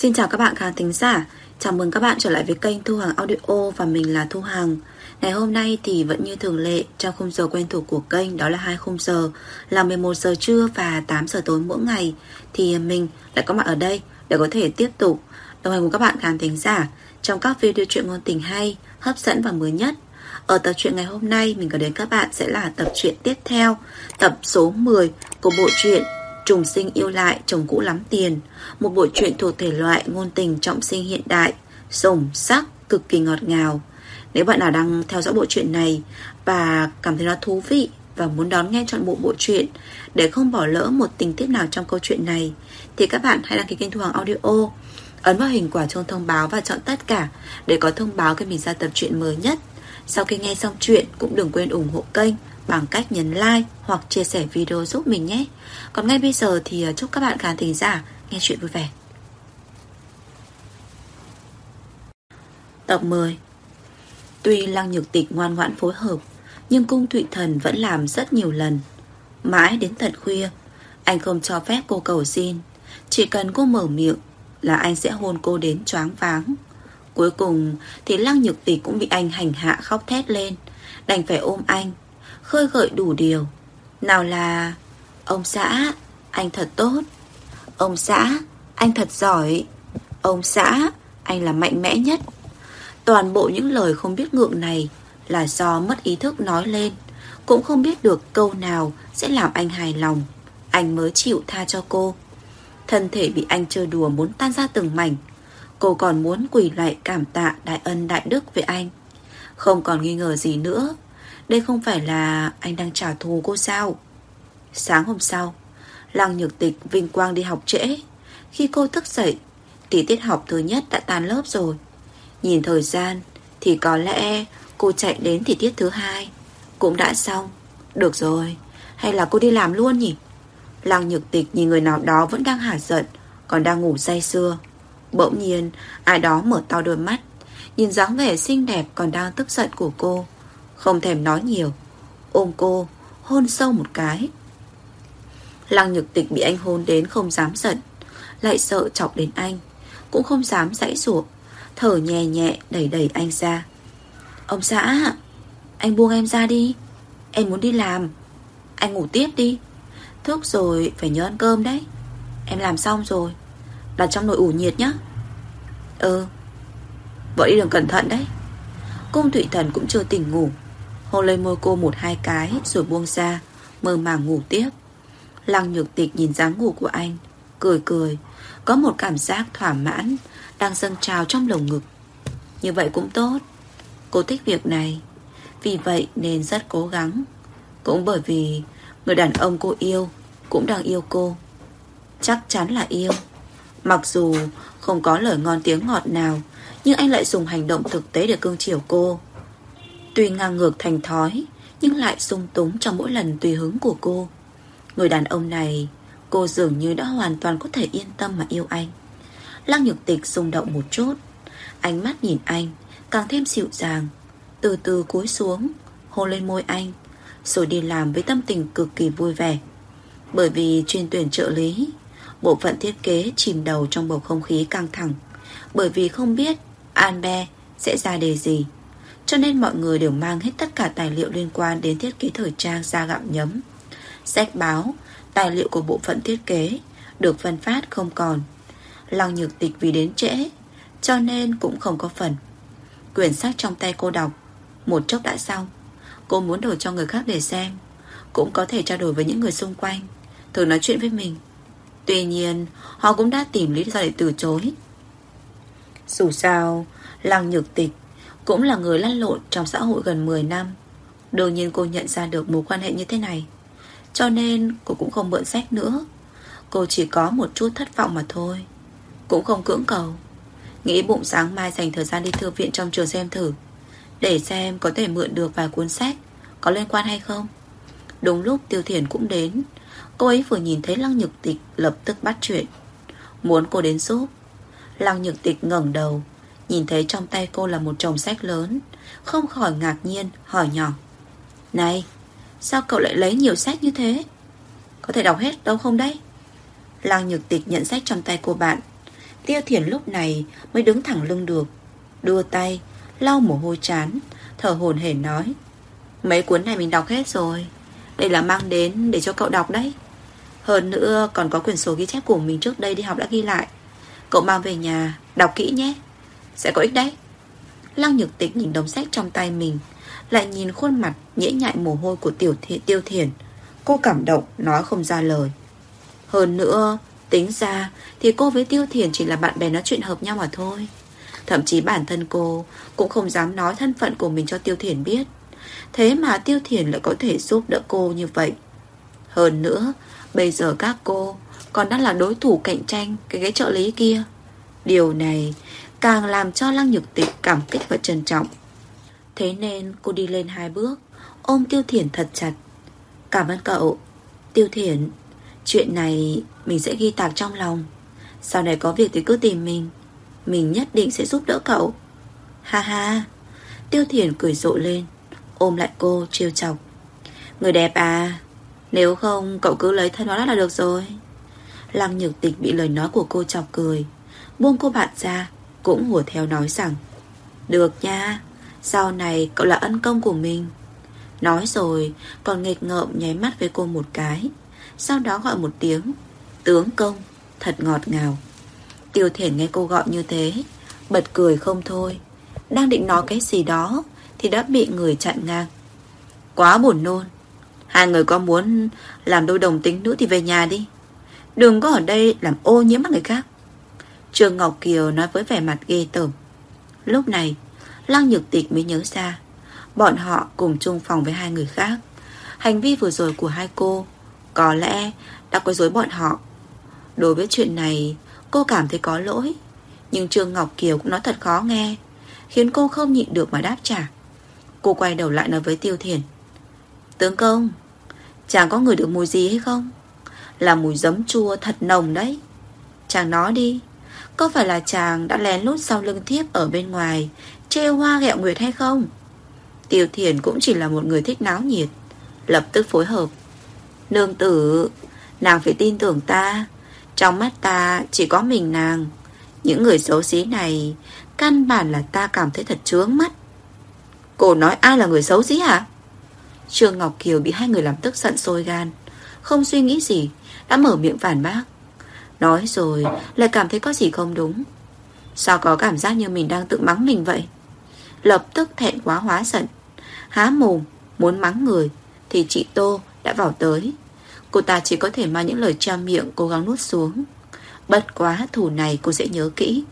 Xin chào các bạn khán thính giả. Chào mừng các bạn trở lại với kênh Thu Hằng Audio và mình là Thu Hằng. Ngày hôm nay thì vẫn như thường lệ, trong khung giờ quen thuộc của kênh, đó là 2 khung giờ là 11 giờ trưa và 8 giờ tối mỗi ngày, thì mình lại có mặt ở đây để có thể tiếp tục đồng hành cùng các bạn khán thính giả trong các video truyện ngôn tình hay, hấp dẫn và mới nhất. Ở tập truyện ngày hôm nay mình gửi đến các bạn sẽ là tập truyện tiếp theo, tập số 10 của bộ truyện Trùng sinh yêu lại chồng cũ lắm tiền. Một bộ truyện thuộc thể loại ngôn tình trọng sinh hiện đại, sủng sắc, cực kỳ ngọt ngào. Nếu bạn nào đang theo dõi bộ truyện này và cảm thấy nó thú vị và muốn đón nghe trọn bộ truyện để không bỏ lỡ một tình tiết nào trong câu chuyện này, thì các bạn hãy đăng ký kênh Thu Hằng Audio, ấn vào hình quả chuông thông báo và chọn tất cả để có thông báo khi mình ra tập truyện mới nhất. Sau khi nghe xong truyện cũng đừng quên ủng hộ kênh bằng cách nhấn like hoặc chia sẻ video giúp mình nhé. Còn ngay bây giờ thì chúc các bạn khán thính giả nghe chuyện vui vẻ. Tập 10. Tuy Lăng Nhược Tịch ngoan ngoãn phối hợp, nhưng Cung Thụy Thần vẫn làm rất nhiều lần. Mãi đến tận khuya, anh không cho phép cô cầu xin. Chỉ cần cô mở miệng là anh sẽ hôn cô đến choáng váng. Cuối cùng thì Lăng Nhược Tịch cũng bị anh hành hạ khóc thét lên, đành phải ôm anh, khơi gợi đủ điều. Nào là: ông xã, anh thật tốt. Ông xã, anh thật giỏi. Ông xã, anh là mạnh mẽ nhất. Toàn bộ những lời không biết ngượng này là do mất ý thức nói lên. Cũng không biết được câu nào sẽ làm anh hài lòng, anh mới chịu tha cho cô. Thân thể bị anh chơi đùa muốn tan ra từng mảnh. Cô còn muốn quỳ lại cảm tạ đại ân đại đức với anh. Không còn nghi ngờ gì nữa. Đây không phải là anh đang trả thù cô sao? Sáng hôm sau, Lăng Nhược Tịch vinh quang đi học trễ. Khi cô thức dậy thì tiết học thứ nhất đã tan lớp rồi. Nhìn thời gian thì có lẽ cô chạy đến thì tiết thứ hai cũng đã xong. Được rồi, hay là cô đi làm luôn nhỉ? Lăng Nhược Tịch nhìn người nào đó vẫn đang hả giận, còn đang ngủ say sưa. Bỗng nhiên ai đó mở to đôi mắt, nhìn dáng vẻ xinh đẹp còn đang tức giận của cô. Không thèm nói nhiều, ôm cô hôn sâu một cái. Lăng Nhược Tịch bị anh hôn đến không dám giận, lại sợ chọc đến anh, cũng không dám giãy giụa, thở nhẹ nhẹ đẩy đẩy anh ra. Ông xã, anh buông em ra đi, em muốn đi làm. Anh ngủ tiếp đi, thức rồi phải nhớ ăn cơm đấy. Em làm xong rồi, đặt trong nồi ủ nhiệt nhá. Ừ, vợ đi đường cẩn thận đấy. Cung Thụy Thần cũng chưa tỉnh ngủ, hôn lên môi cô 1-2 cái rồi buông ra, mơ màng ngủ tiếp. Lăng Nhược Tịch nhìn dáng ngủ của anh, cười cười, có một cảm giác thỏa mãn đang dâng trào trong lồng ngực. Như vậy cũng tốt. Cô thích việc này, vì vậy nên rất cố gắng. Cũng bởi vì người đàn ông cô yêu cũng đang yêu cô. Chắc chắn là yêu. Mặc dù không có lời ngon tiếng ngọt nào, nhưng anh lại dùng hành động thực tế để cưng chiều cô. Tuy ngang ngược thành thói, nhưng lại sung túng trong mỗi lần tùy hứng của cô. Người đàn ông này, cô dường như đã hoàn toàn có thể yên tâm mà yêu anh. Lăng Nhược Tịch rung động một chút, ánh mắt nhìn anh càng thêm dịu dàng, từ từ cúi xuống, hôn lên môi anh, rồi đi làm với tâm tình cực kỳ vui vẻ. Bởi vì chuyên tuyển trợ lý, bộ phận thiết kế chìm đầu trong bầu không khí căng thẳng. Bởi vì không biết Anbe sẽ ra đề gì, cho nên mọi người đều mang hết tất cả tài liệu liên quan đến thiết kế thời trang ra gặm nhấm. Sách báo, tài liệu của bộ phận thiết kế được phân phát không còn. Lăng Nhược Tịch vì đến trễ cho nên cũng không có phần. Quyển sách trong tay cô đọc một chốc đã xong. Cô muốn đổi cho người khác để xem, cũng có thể trao đổi với những người xung quanh, thử nói chuyện với mình. Tuy nhiên họ cũng đã tìm lý do để từ chối. Dù sao Lăng Nhược Tịch cũng là người lăn lộn trong xã hội gần 10 năm. Đương nhiên cô nhận ra được mối quan hệ như thế này, cho nên cô cũng không mượn sách nữa. Cô chỉ có một chút thất vọng mà thôi, cũng không cưỡng cầu. Nghĩ bụng sáng mai dành thời gian đi thư viện trong trường xem thử, để xem có thể mượn được vài cuốn sách có liên quan hay không. Đúng lúc Tiêu Thiển cũng đến. Cô ấy vừa nhìn thấy Lăng Nhược Tịch lập tức bắt chuyện, muốn cô đến giúp. Lăng Nhược Tịch ngẩng đầu, nhìn thấy trong tay cô là một chồng sách lớn, không khỏi ngạc nhiên hỏi nhỏ: Này, sao cậu lại lấy nhiều sách như thế? Có thể đọc hết đâu không đấy? Lăng Nhược Tịch nhận sách trong tay cô bạn, Tiêu Thiển lúc này mới đứng thẳng lưng được, đưa tay lau mồ hôi trán, thở hổn hển nói: mấy cuốn này mình đọc hết rồi. Đây là mang đến để cho cậu đọc đấy. Hơn nữa còn có quyển sổ ghi chép của mình trước đây đi học đã ghi lại. Cậu mang về nhà đọc kỹ nhé, sẽ có ích đấy. Lăng Nhược Tịch nhìn đống sách trong tay mình, lại nhìn khuôn mặt nhễ nhại mồ hôi của Tiêu Thiển. Cô cảm động nói không ra lời. Hơn nữa tính ra thì cô với Tiêu Thiển chỉ là bạn bè nói chuyện hợp nhau mà thôi. Thậm chí bản thân cô cũng không dám nói thân phận của mình cho Tiêu Thiển biết. Thế mà Tiêu Thiển lại có thể giúp đỡ cô như vậy. Hơn nữa bây giờ các cô còn đang là đối thủ cạnh tranh cái trợ lý kia. Điều này càng làm cho Lăng Nhược Tịch cảm kích và trân trọng. Thế nên cô đi lên 2 bước, ôm Tiêu Thiển thật chặt. Cảm ơn cậu. Tiêu Thiển, chuyện này mình sẽ ghi tạc trong lòng. Sau này có việc thì cứ tìm mình nhất định sẽ giúp đỡ cậu. Ha ha. Tiêu Thiển cười rộ lên, ôm lại cô trêu chọc. Người đẹp à, nếu không cậu cứ lấy thân nó là được rồi. Lăng Nhược Tịch bị lời nói của cô chọc cười, buông cô bạn ra, cũng hùa theo nói rằng: được nha, sau này cậu là ân công của mình. Nói rồi còn nghịch ngợm nháy mắt với cô một cái, sau đó gọi một tiếng tướng công, thật ngọt ngào. Tiêu Thiển nghe cô gọi như thế, bật cười không thôi. Đang định nói cái gì đó thì đã bị người chặn ngang. Quá buồn nôn. Hai người có muốn làm đôi đồng tính nữa thì về nhà đi, đừng có ở đây làm ô nhiễm mắt người khác. Trương Ngọc Kiều nói với vẻ mặt ghê tởm. Lúc này Lăng Nhược Tịch mới nhớ ra bọn họ cùng chung phòng với hai người khác. Hành vi vừa rồi của hai cô có lẽ đã quấy rối bọn họ. Đối với chuyện này cô cảm thấy có lỗi, nhưng Trương Ngọc Kiều cũng nói thật khó nghe, khiến cô không nhịn được mà đáp trả. Cô quay đầu lại nói với Tiêu Thiển: tướng công, chàng có ngửi được mùi gì hay không? Là mùi giấm chua thật nồng đấy. Chàng nói đi, có phải là chàng đã lén lút sau lưng thiếp ở bên ngoài trêu hoa ghẹo nguyệt hay không? Tiêu Thiển cũng chỉ là một người thích náo nhiệt, lập tức phối hợp: nương tử, nàng phải tin tưởng ta. Trong mắt ta chỉ có mình nàng. Những người xấu xí này căn bản là ta cảm thấy thật chướng mắt. Cô nói ai là người xấu xí hả? Trương Ngọc Kiều bị hai người làm tức giận sôi gan, không suy nghĩ gì đã mở miệng phản bác. Nói rồi lại cảm thấy có gì không đúng. Sao có cảm giác như mình đang tự mắng mình vậy? Lập tức thẹn quá hóa giận, há mồm muốn mắng người thì chị Tô đã vào tới. Cô ta chỉ có thể mang những lời treo miệng cố gắng nuốt xuống. Bất quá thù này cô sẽ nhớ kỹ.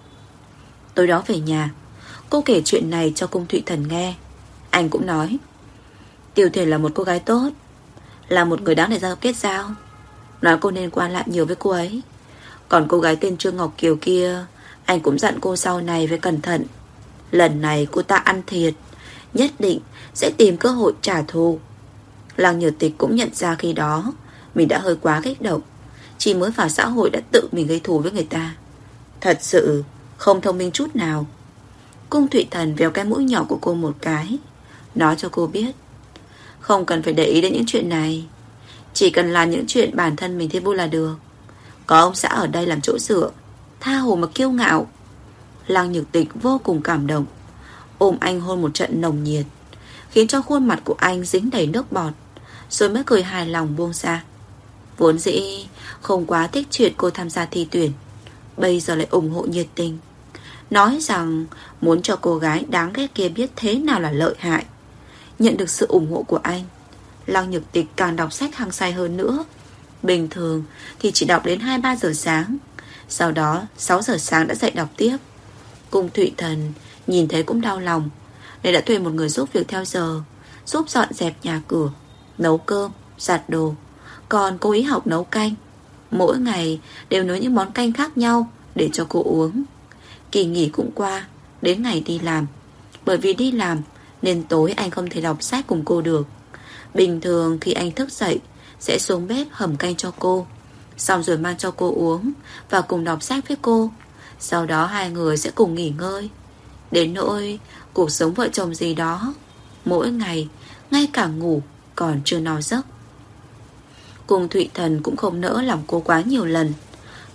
Tối đó về nhà, cô kể chuyện này cho Cung Thụy Thần nghe. Anh cũng nói Tiêu Thiển là một cô gái tốt, là một người đáng để ra kết giao. Nói cô nên quan lại nhiều với cô ấy. Còn cô gái tên Trương Ngọc Kiều kia, anh cũng dặn cô sau này phải cẩn thận. Lần này cô ta ăn thiệt, nhất định sẽ tìm cơ hội trả thù. Lăng Nhược Tịch cũng nhận ra khi đó mình đã hơi quá kích động, chỉ mới vào xã hội đã tự mình gây thù với người ta. Thật sự không thông minh chút nào. Cung Thụy Thần véo cái mũi nhỏ của cô một cái, nói cho cô biết không cần phải để ý đến những chuyện này, chỉ cần làm những chuyện bản thân mình thấy vui là được. Có ông xã ở đây làm chỗ dựa, tha hồ mà kiêu ngạo. Lăng Nhược Tịch vô cùng cảm động, ôm anh hôn một trận nồng nhiệt, khiến cho khuôn mặt của anh dính đầy nước bọt, rồi mới cười hài lòng buông ra. Vốn dĩ không quá thích chuyện cô tham gia thi tuyển, bây giờ lại ủng hộ nhiệt tình, nói rằng muốn cho cô gái đáng ghét kia biết thế nào là lợi hại. Nhận được sự ủng hộ của anh, Lăng Nhược Tịch càng đọc sách hăng say hơn nữa. Bình thường thì chỉ đọc đến 2-3 giờ sáng, sau đó 6 giờ sáng đã dậy đọc tiếp. Cung Thụy Thần nhìn thấy cũng đau lòng, nên đã thuê một người giúp việc theo giờ, giúp dọn dẹp nhà cửa, nấu cơm, giặt đồ. Còn cô ý học nấu canh, mỗi ngày đều nấu những món canh khác nhau để cho cô uống. Kỳ nghỉ cũng qua, đến ngày đi làm. Bởi vì đi làm nên tối anh không thể đọc sách cùng cô được. Bình thường khi anh thức dậy sẽ xuống bếp hầm canh cho cô, xong rồi mang cho cô uống và cùng đọc sách với cô. Sau đó hai người sẽ cùng nghỉ ngơi. Đến nỗi cuộc sống vợ chồng gì đó, mỗi ngày ngay cả ngủ còn chưa no giấc. Cung Thụy Thần cũng không nỡ làm cô quá nhiều lần.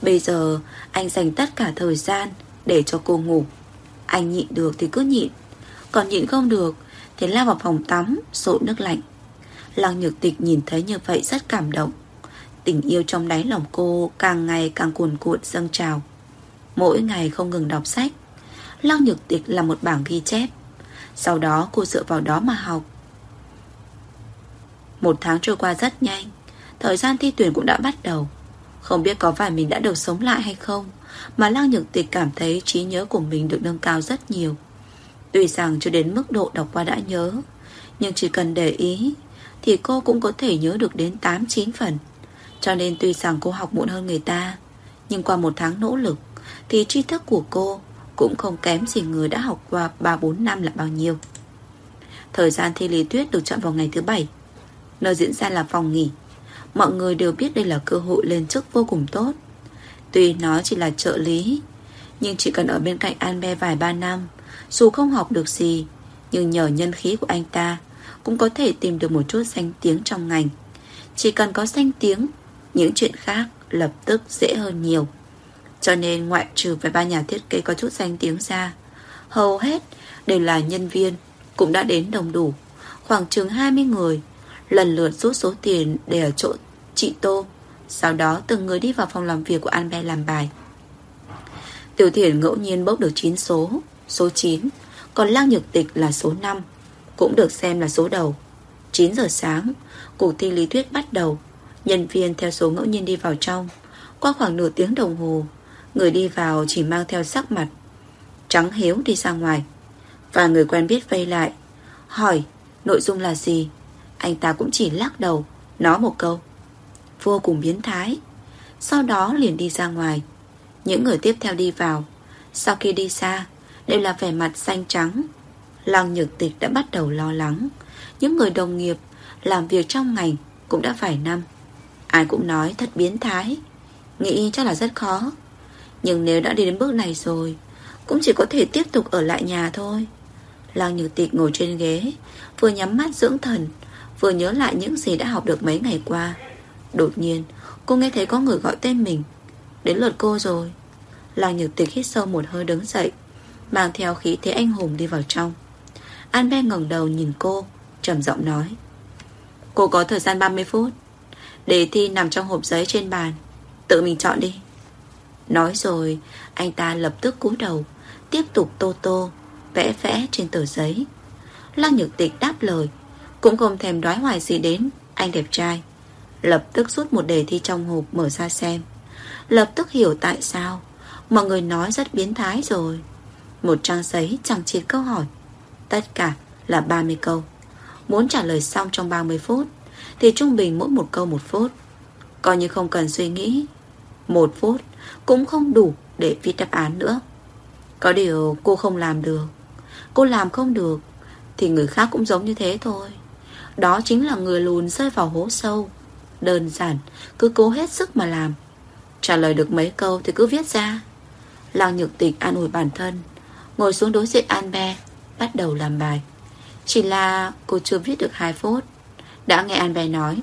Bây giờ anh dành tất cả thời gian để cho cô ngủ. Anh nhịn được thì cứ nhịn, còn nhịn không được thì lao vào phòng tắm sội nước lạnh. Lăng Nhược Tịch nhìn thấy như vậy rất cảm động. Tình yêu trong đáy lòng cô càng ngày càng cuồn cuộn dâng trào. Mỗi ngày không ngừng đọc sách. Lăng Nhược Tịch là một bảng ghi chép. Sau đó cô dựa vào đó mà học. Một tháng trôi qua rất nhanh. Thời gian thi tuyển cũng đã bắt đầu. Không biết có phải mình đã được sống lại hay không, mà Lăng Nhược Tịch cảm thấy trí nhớ của mình được nâng cao rất nhiều. Tuy rằng chưa đến mức độ đọc qua đã nhớ, nhưng chỉ cần để ý thì cô cũng có thể nhớ được đến 8-9 phần. Cho nên tuy rằng cô học muộn hơn người ta, nhưng qua một tháng nỗ lực thì tri thức của cô cũng không kém gì người đã học qua 3-4 năm là bao nhiêu. Thời gian thi lý thuyết được chọn vào ngày thứ 7. Nơi diễn ra là phòng nghỉ. Mọi người đều biết đây là cơ hội lên chức vô cùng tốt. Tuy nó chỉ là trợ lý, nhưng chỉ cần ở bên cạnh Albert vài 3 năm, dù không học được gì, nhưng nhờ nhân khí của anh ta cũng có thể tìm được một chút danh tiếng trong ngành. Chỉ cần có danh tiếng, những chuyện khác lập tức dễ hơn nhiều. Cho nên ngoại trừ vài ba nhà thiết kế có chút danh tiếng ra, hầu hết đều là nhân viên, cũng đã đến đông đủ. Khoảng chừng 20 người lần lượt rút số tiền để ở chỗ chị Tô. Sau đó từng người đi vào phòng làm việc của Albert làm bài. Tiểu Thiển ngẫu nhiên bốc được 9 số, số 9. Còn Lăng Nhược Tịch là số 5, cũng được xem là số đầu. 9 giờ sáng, cuộc thi lý thuyết bắt đầu. Nhân viên theo số ngẫu nhiên đi vào trong. Qua khoảng nửa tiếng đồng hồ, người đi vào chỉ mang theo sắc mặt trắng hiếu đi ra ngoài. Và người quen biết vây lại, hỏi nội dung là gì. Anh ta cũng chỉ lắc đầu, nói một câu: vô cùng biến thái. Sau đó liền đi ra ngoài. Những người tiếp theo đi vào. Sau khi đi xa, đều là vẻ mặt xanh trắng. Lăng Nhược Tịch đã bắt đầu lo lắng. Những người đồng nghiệp làm việc trong ngành cũng đã vài năm, ai cũng nói thật biến thái, nghĩ chắc là rất khó. Nhưng nếu đã đi đến bước này rồi, cũng chỉ có thể tiếp tục ở lại nhà thôi. Lăng Nhược Tịch ngồi trên ghế, vừa nhắm mắt dưỡng thần, vừa nhớ lại những gì đã học được mấy ngày qua. Đột nhiên cô nghe thấy có người gọi tên mình. Đến lượt cô rồi. Lăng Nhược Tịch hít sâu một hơi đứng dậy, mang theo khí thế anh hùng đi vào trong. Albert ngẩng đầu nhìn cô, trầm giọng nói: cô có thời gian 30 phút. Đề thi nằm trong hộp giấy trên bàn, tự mình chọn đi. Nói rồi anh ta lập tức cúi đầu, tiếp tục tô tô vẽ vẽ trên tờ giấy. Lăng Nhược Tịch đáp lời, cũng không thèm đoái hoài gì đến anh đẹp trai. Lập tức rút một đề thi trong hộp mở ra xem. Lập tức hiểu tại sao mọi người nói rất biến thái rồi. Một trang giấy chẳng chịt câu hỏi, tất cả là 30 câu. Muốn trả lời xong trong 30 phút thì trung bình mỗi một câu 1 phút. Coi như không cần suy nghĩ, 1 phút cũng không đủ để viết đáp án nữa. Có điều cô không làm được. Cô làm không được thì người khác cũng giống như thế thôi. Đó chính là người lùn rơi vào hố sâu. Đơn giản, cứ cố hết sức mà làm. Trả lời được mấy câu thì cứ viết ra. Lăng Nhược Tịch an ủi bản thân, ngồi xuống đối diện Albert, bắt đầu làm bài. Chỉ là cô chưa viết được 2 phút, đã nghe Albert nói: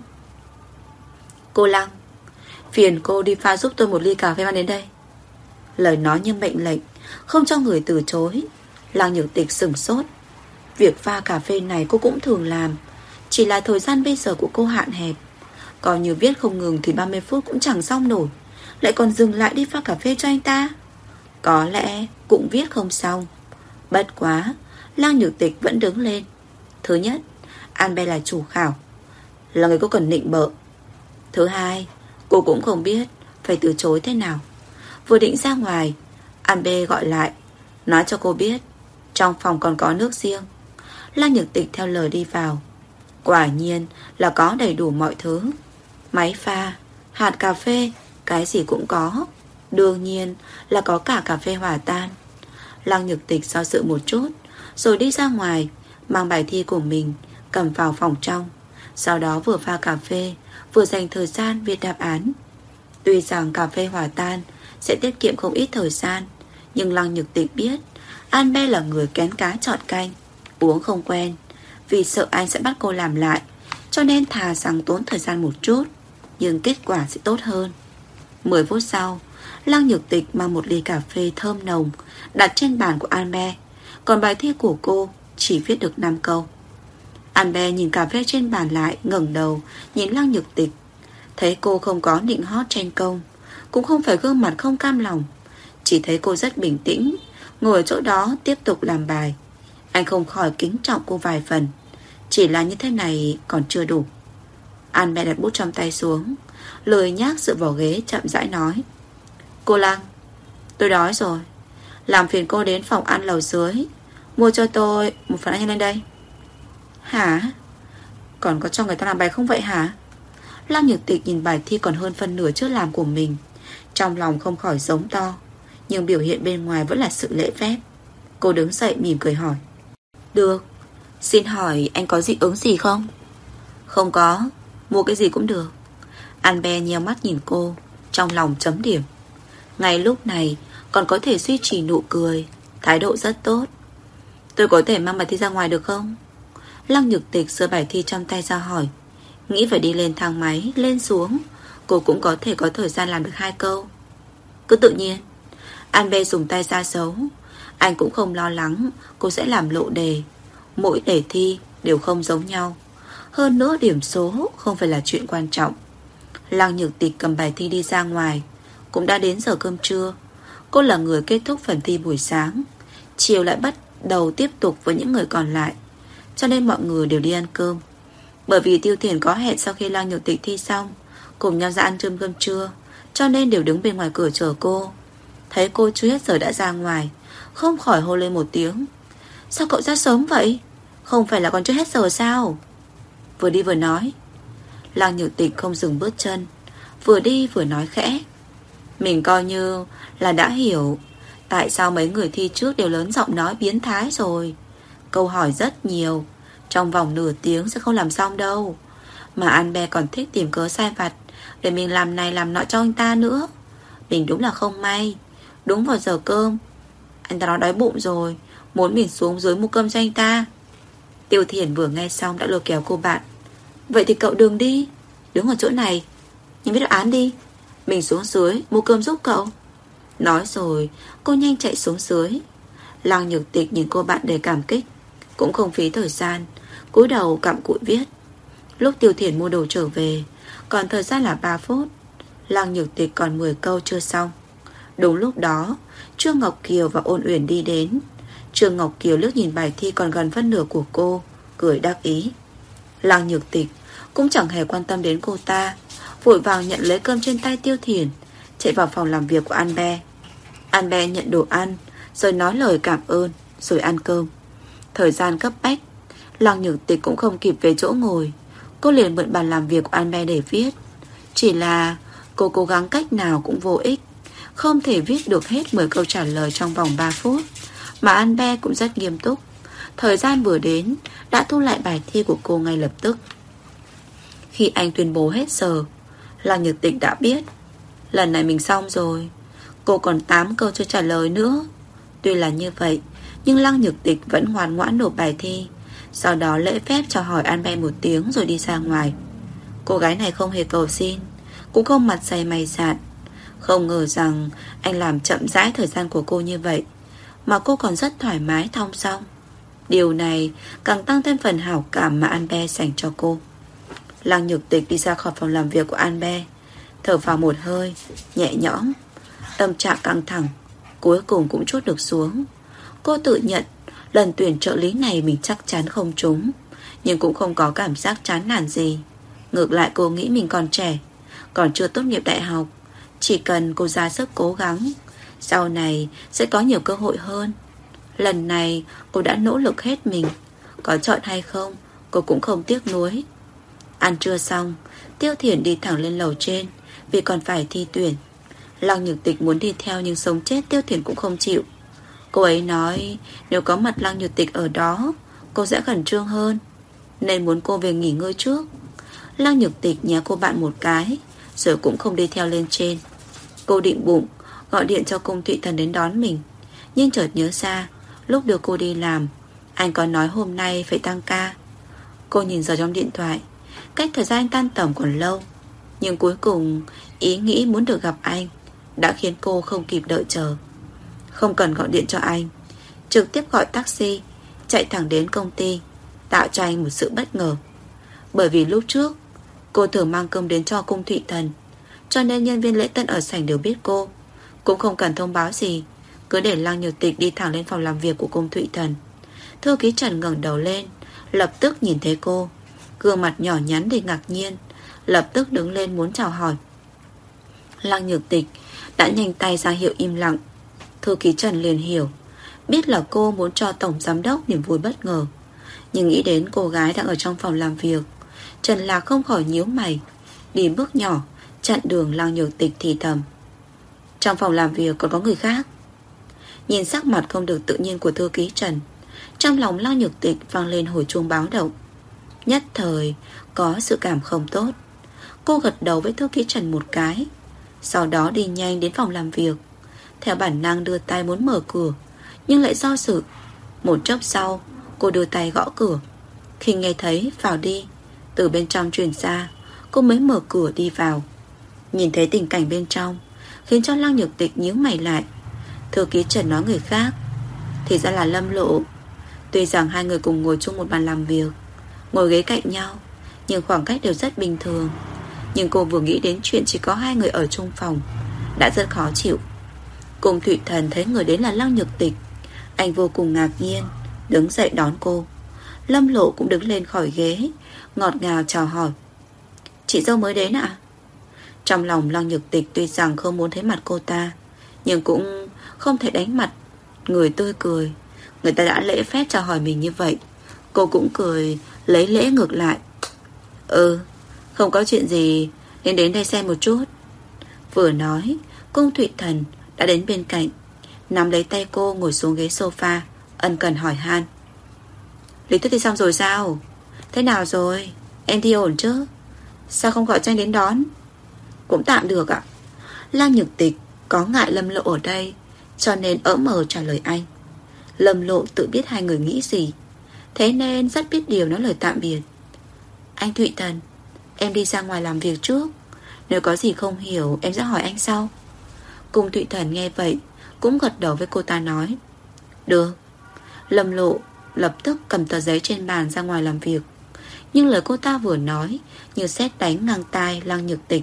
cô Lăng, phiền cô đi pha giúp tôi một ly cà phê mang đến đây. Lời nói như mệnh lệnh, không cho người từ chối. Lăng Nhược Tịch sửng sốt. Việc pha cà phê này cô cũng thường làm, chỉ là thời gian bây giờ của cô hạn hẹp. Coi như viết không ngừng thì 30 phút cũng chẳng xong nổi, lại còn dừng lại đi pha cà phê cho anh ta. Có lẽ cũng viết không xong. Bất quá Lăng Nhược Tịch vẫn đứng lên. Thứ nhất, Albert là chủ khảo, là người có cần nịnh bợ. Thứ hai, cô cũng không biết phải từ chối thế nào. Vừa định ra ngoài, Albert gọi lại, nói cho cô biết trong phòng còn có nước riêng. Lăng Nhược Tịch theo lời đi vào. Quả nhiên là có đầy đủ mọi thứ. Máy pha, hạt cà phê, cái gì cũng có. Đương nhiên là có cả cà phê hòa tan. Lăng Nhược Tịch do dự một chút, rồi đi ra ngoài, mang bài thi của mình cầm vào phòng trong. Sau đó vừa pha cà phê, vừa dành thời gian viết đáp án. Tuy rằng cà phê hòa tan sẽ tiết kiệm không ít thời gian, nhưng Lăng Nhược Tịch biết Albert là người kén cá chọn canh, uống không quen. Vì sợ anh sẽ bắt cô làm lại, cho nên thà rằng tốn thời gian một chút, nhưng kết quả sẽ tốt hơn. 10 phút sau, Lăng Nhược Tịch mang một ly cà phê thơm nồng đặt trên bàn của Albert. Còn bài thi của cô chỉ viết được 5 câu. Albert nhìn cà phê trên bàn lại, ngẩng đầu nhìn Lăng Nhược Tịch. Thấy cô không có nịnh hót tranh công, cũng không phải gương mặt không cam lòng. Chỉ thấy cô rất bình tĩnh, ngồi ở chỗ đó tiếp tục làm bài. Anh không khỏi kính trọng cô vài phần. Chỉ là như thế này còn chưa đủ. Albert đặt bút trong tay xuống, lười nhác dựa vào ghế chậm rãi nói: Cô Lăng, tôi đói rồi. Làm phiền cô đến phòng ăn lầu dưới, mua cho tôi một phần ăn nhanh lên đây. Hả? Còn có cho người ta làm bài không vậy hả? Lăng Nhược Tịch nhìn bài thi còn hơn phân nửa chưa làm của mình, trong lòng không khỏi giống to, nhưng biểu hiện bên ngoài vẫn là sự lễ phép. Cô đứng dậy mỉm cười hỏi: Được. Xin hỏi anh có dị ứng gì không? Không có, mua cái gì cũng được. Albert nheo mắt nhìn cô, trong lòng chấm điểm. Ngay lúc này còn có thể duy trì nụ cười, thái độ rất tốt. Tôi có thể mang bài thi ra ngoài được không? Lăng Nhược Tịch giơ bài thi trong tay ra hỏi. Nghĩ phải đi lên thang máy, lên xuống, cô cũng có thể có thời gian làm được 2 câu. Cứ tự nhiên. Albert dùng tay ra dấu. Anh cũng không lo lắng cô sẽ làm lộ đề. Mỗi đề thi đều không giống nhau. Hơn nữa điểm số không phải là chuyện quan trọng. Lăng Nhược Tịch cầm bài thi đi ra ngoài. Cũng đã đến giờ cơm trưa. Cô là người kết thúc phần thi buổi sáng, chiều lại bắt đầu tiếp tục với những người còn lại, cho nên mọi người đều đi ăn cơm. Bởi vì Tiêu Thiền có hẹn sau khi Lăng Nhược Tịch thi xong cùng nhau ra ăn cơm trưa, cho nên đều đứng bên ngoài cửa chờ cô. Thấy cô chưa hết giờ đã ra ngoài, không khỏi hô lên một tiếng: Sao cậu ra sớm vậy? Không phải là còn chưa hết giờ sao? Vừa đi vừa nói. Lăng Nhược Tịch không dừng bước chân, vừa đi vừa nói khẽ. Mình coi như là đã hiểu tại sao mấy người thi trước đều lớn giọng nói biến thái rồi. Câu hỏi rất nhiều, trong vòng nửa tiếng sẽ không làm xong đâu. Mà Albert còn thích tìm cớ sai vặt để mình làm này làm nọ cho anh ta nữa. Mình đúng là không may. Đúng vào giờ cơm, anh ta nói đói bụng rồi, muốn mình xuống dưới mua cơm cho anh ta. Tiêu Thiền vừa nghe xong đã lôi kéo cô bạn: Vậy thì cậu đừng đi, đứng ở chỗ này, nhanh viết đáp án đi, mình xuống dưới mua cơm giúp cậu. Nói rồi cô nhanh chạy xuống dưới. Lăng Nhược Tịch nhìn cô bạn đầy cảm kích, cũng không phí thời gian, cúi đầu cặm cụi viết. Lúc Tiêu Thiền mua đồ trở về, còn thời gian là 3 phút. Lăng Nhược Tịch còn 10 câu chưa xong. Đúng lúc đó Trương Ngọc Kiều và Ôn Uyển đi đến. Trương Ngọc Kiều liếc nhìn bài thi còn gần phân nửa của cô, cười đắc ý. Lăng Nhược Tịch cũng chẳng hề quan tâm đến cô ta, vội vàng nhận lấy cơm trên tay Tiêu Thiền, chạy vào phòng làm việc của Albert. Albert nhận đồ ăn, rồi nói lời cảm ơn, rồi ăn cơm. Thời gian cấp bách, Lăng Nhược Tịch cũng không kịp về chỗ ngồi. Cô liền mượn bàn làm việc của Albert để viết. Chỉ là cô cố gắng cách nào cũng vô ích, không thể viết được hết 10 câu trả lời trong vòng 3 phút. Mà Albert cũng rất nghiêm túc. Thời gian vừa đến đã thu lại bài thi của cô ngay lập tức. Khi anh tuyên bố hết giờ, Lăng Nhược Tịch đã biết lần này mình xong rồi. Cô còn 8 câu chưa trả lời nữa. Tuy là như vậy, nhưng Lăng Nhược Tịch vẫn ngoan ngoãn nộp bài thi, sau đó lễ phép chào hỏi Albert một tiếng rồi đi ra ngoài. Cô gái này không hề cầu xin, cũng không mặt dày mày dạn. Không ngờ rằng anh làm chậm rãi thời gian của cô như vậy, mà cô còn rất thoải mái thong dong. Điều này càng tăng thêm phần hảo cảm mà Albert dành cho cô. Lăng Nhược Tịch đi ra khỏi phòng làm việc của Albert, thở vào một hơi, nhẹ nhõm. Tâm trạng căng thẳng cuối cùng cũng trút được xuống. Cô tự nhận lần tuyển trợ lý này mình chắc chắn không trúng, nhưng cũng không có cảm giác chán nản gì. Ngược lại cô nghĩ mình còn trẻ, còn chưa tốt nghiệp đại học. Chỉ cần cô ra sức cố gắng, sau này sẽ có nhiều cơ hội hơn. Lần này cô đã nỗ lực hết mình, có chọn hay không cô cũng không tiếc nuối. Ăn trưa xong, Tiêu Thiển đi thẳng lên lầu trên, vì còn phải thi tuyển. Lăng Nhược Tịch muốn đi theo nhưng sống chết Tiêu Thiển cũng không chịu. Cô ấy nói nếu có mặt Lăng Nhược Tịch ở đó, cô sẽ khẩn trương hơn, nên muốn cô về nghỉ ngơi trước. Lăng Nhược Tịch nhé cô bạn một cái, rồi cũng không đi theo lên trên. Cô định bụng gọi điện cho Cung Thụy Thần đến đón mình, nhưng chợt nhớ ra lúc đưa cô đi làm, anh có nói hôm nay phải tăng ca. Cô nhìn giờ trong điện thoại, cách thời gian tan tầm còn lâu, nhưng cuối cùng ý nghĩ muốn được gặp anh đã khiến cô không kịp đợi chờ. Không cần gọi điện cho anh, trực tiếp gọi taxi chạy thẳng đến công ty, tạo cho anh một sự bất ngờ. Bởi vì lúc trước cô thường mang cơm đến cho Cung Thụy Thần, cho nên nhân viên lễ tân ở sảnh đều biết cô. Cũng không cần thông báo gì, cứ để Lăng Nhược Tịch đi thẳng lên phòng làm việc của Cung Thụy Thần. Thư ký Trần ngẩng đầu lên, lập tức nhìn thấy cô, gương mặt nhỏ nhắn đầy ngạc nhiên, lập tức đứng lên muốn chào hỏi. Lăng Nhược Tịch đã nhanh tay ra hiệu im lặng. Thư ký Trần liền hiểu, biết là cô muốn cho tổng giám đốc niềm vui bất ngờ. Nhưng nghĩ đến cô gái đang ở trong phòng làm việc, Trần Lạc không khỏi nhíu mày, đi bước nhỏ chặn đường Lăng Nhược Tịch thì thầm: trong phòng làm việc còn có người khác. Nhìn sắc mặt không được tự nhiên của thư ký Trần, trong lòng Lăng Nhược Tịch vang lên hồi chuông báo động. Nhất thời có sự cảm không tốt. Cô gật đầu với thư ký Trần một cái, sau đó đi nhanh đến phòng làm việc. Theo bản năng đưa tay muốn mở cửa, nhưng lại do dự. Một chốc sau, cô đưa tay gõ cửa. Khi nghe thấy vào đi từ bên trong truyền ra, cô mới mở cửa đi vào. Nhìn thấy tình cảnh bên trong khiến cho Lăng Nhược Tịch nhíu mày lại. Thư ký Trần nói người khác, thì ra là Lâm Lộ. Tuy rằng hai người cùng ngồi chung một bàn làm việc, ngồi ghế cạnh nhau, nhưng khoảng cách đều rất bình thường. Nhưng cô vừa nghĩ đến chuyện chỉ có hai người ở chung phòng đã rất khó chịu. Cung Thụy Thần thấy người đến là Lăng Nhược Tịch, anh vô cùng ngạc nhiên, đứng dậy đón cô. Lâm Lộ cũng đứng lên khỏi ghế, ngọt ngào chào hỏi: chị dâu mới đến ạ? Trong lòng Lăng Nhược Tịch tuy rằng không muốn thấy mặt cô ta, nhưng cũng không thể đánh mặt người tươi cười. Người ta đã lễ phép chào hỏi mình như vậy, cô cũng cười lấy lễ ngược lại: không có chuyện gì, nên đến đây xem một chút. Vừa nói, Cung Thụy Thần đã đến bên cạnh, nắm lấy tay cô ngồi xuống ghế sofa, ân cần hỏi han: lý thuyết thì xong rồi sao? Thế nào rồi? Em thi ổn chứ? Sao không gọi cho anh đến đón? Cũng tạm được ạ. Lăng Nhược Tịch có ngại Lâm Lộ ở đây, cho nên ỡm mờ trả lời anh. Lâm Lộ tự biết hai người nghĩ gì, thế nên rất biết điều nói lời tạm biệt: anh Thụy Thần, em đi ra ngoài làm việc trước, nếu có gì không hiểu em sẽ hỏi anh sau. Cung Thụy Thần nghe vậy cũng gật đầu với cô ta nói: được. Lâm Lộ lập tức cầm tờ giấy trên bàn ra ngoài làm việc. Nhưng lời cô ta vừa nói như sét đánh ngang tai Lăng Nhược Tịch.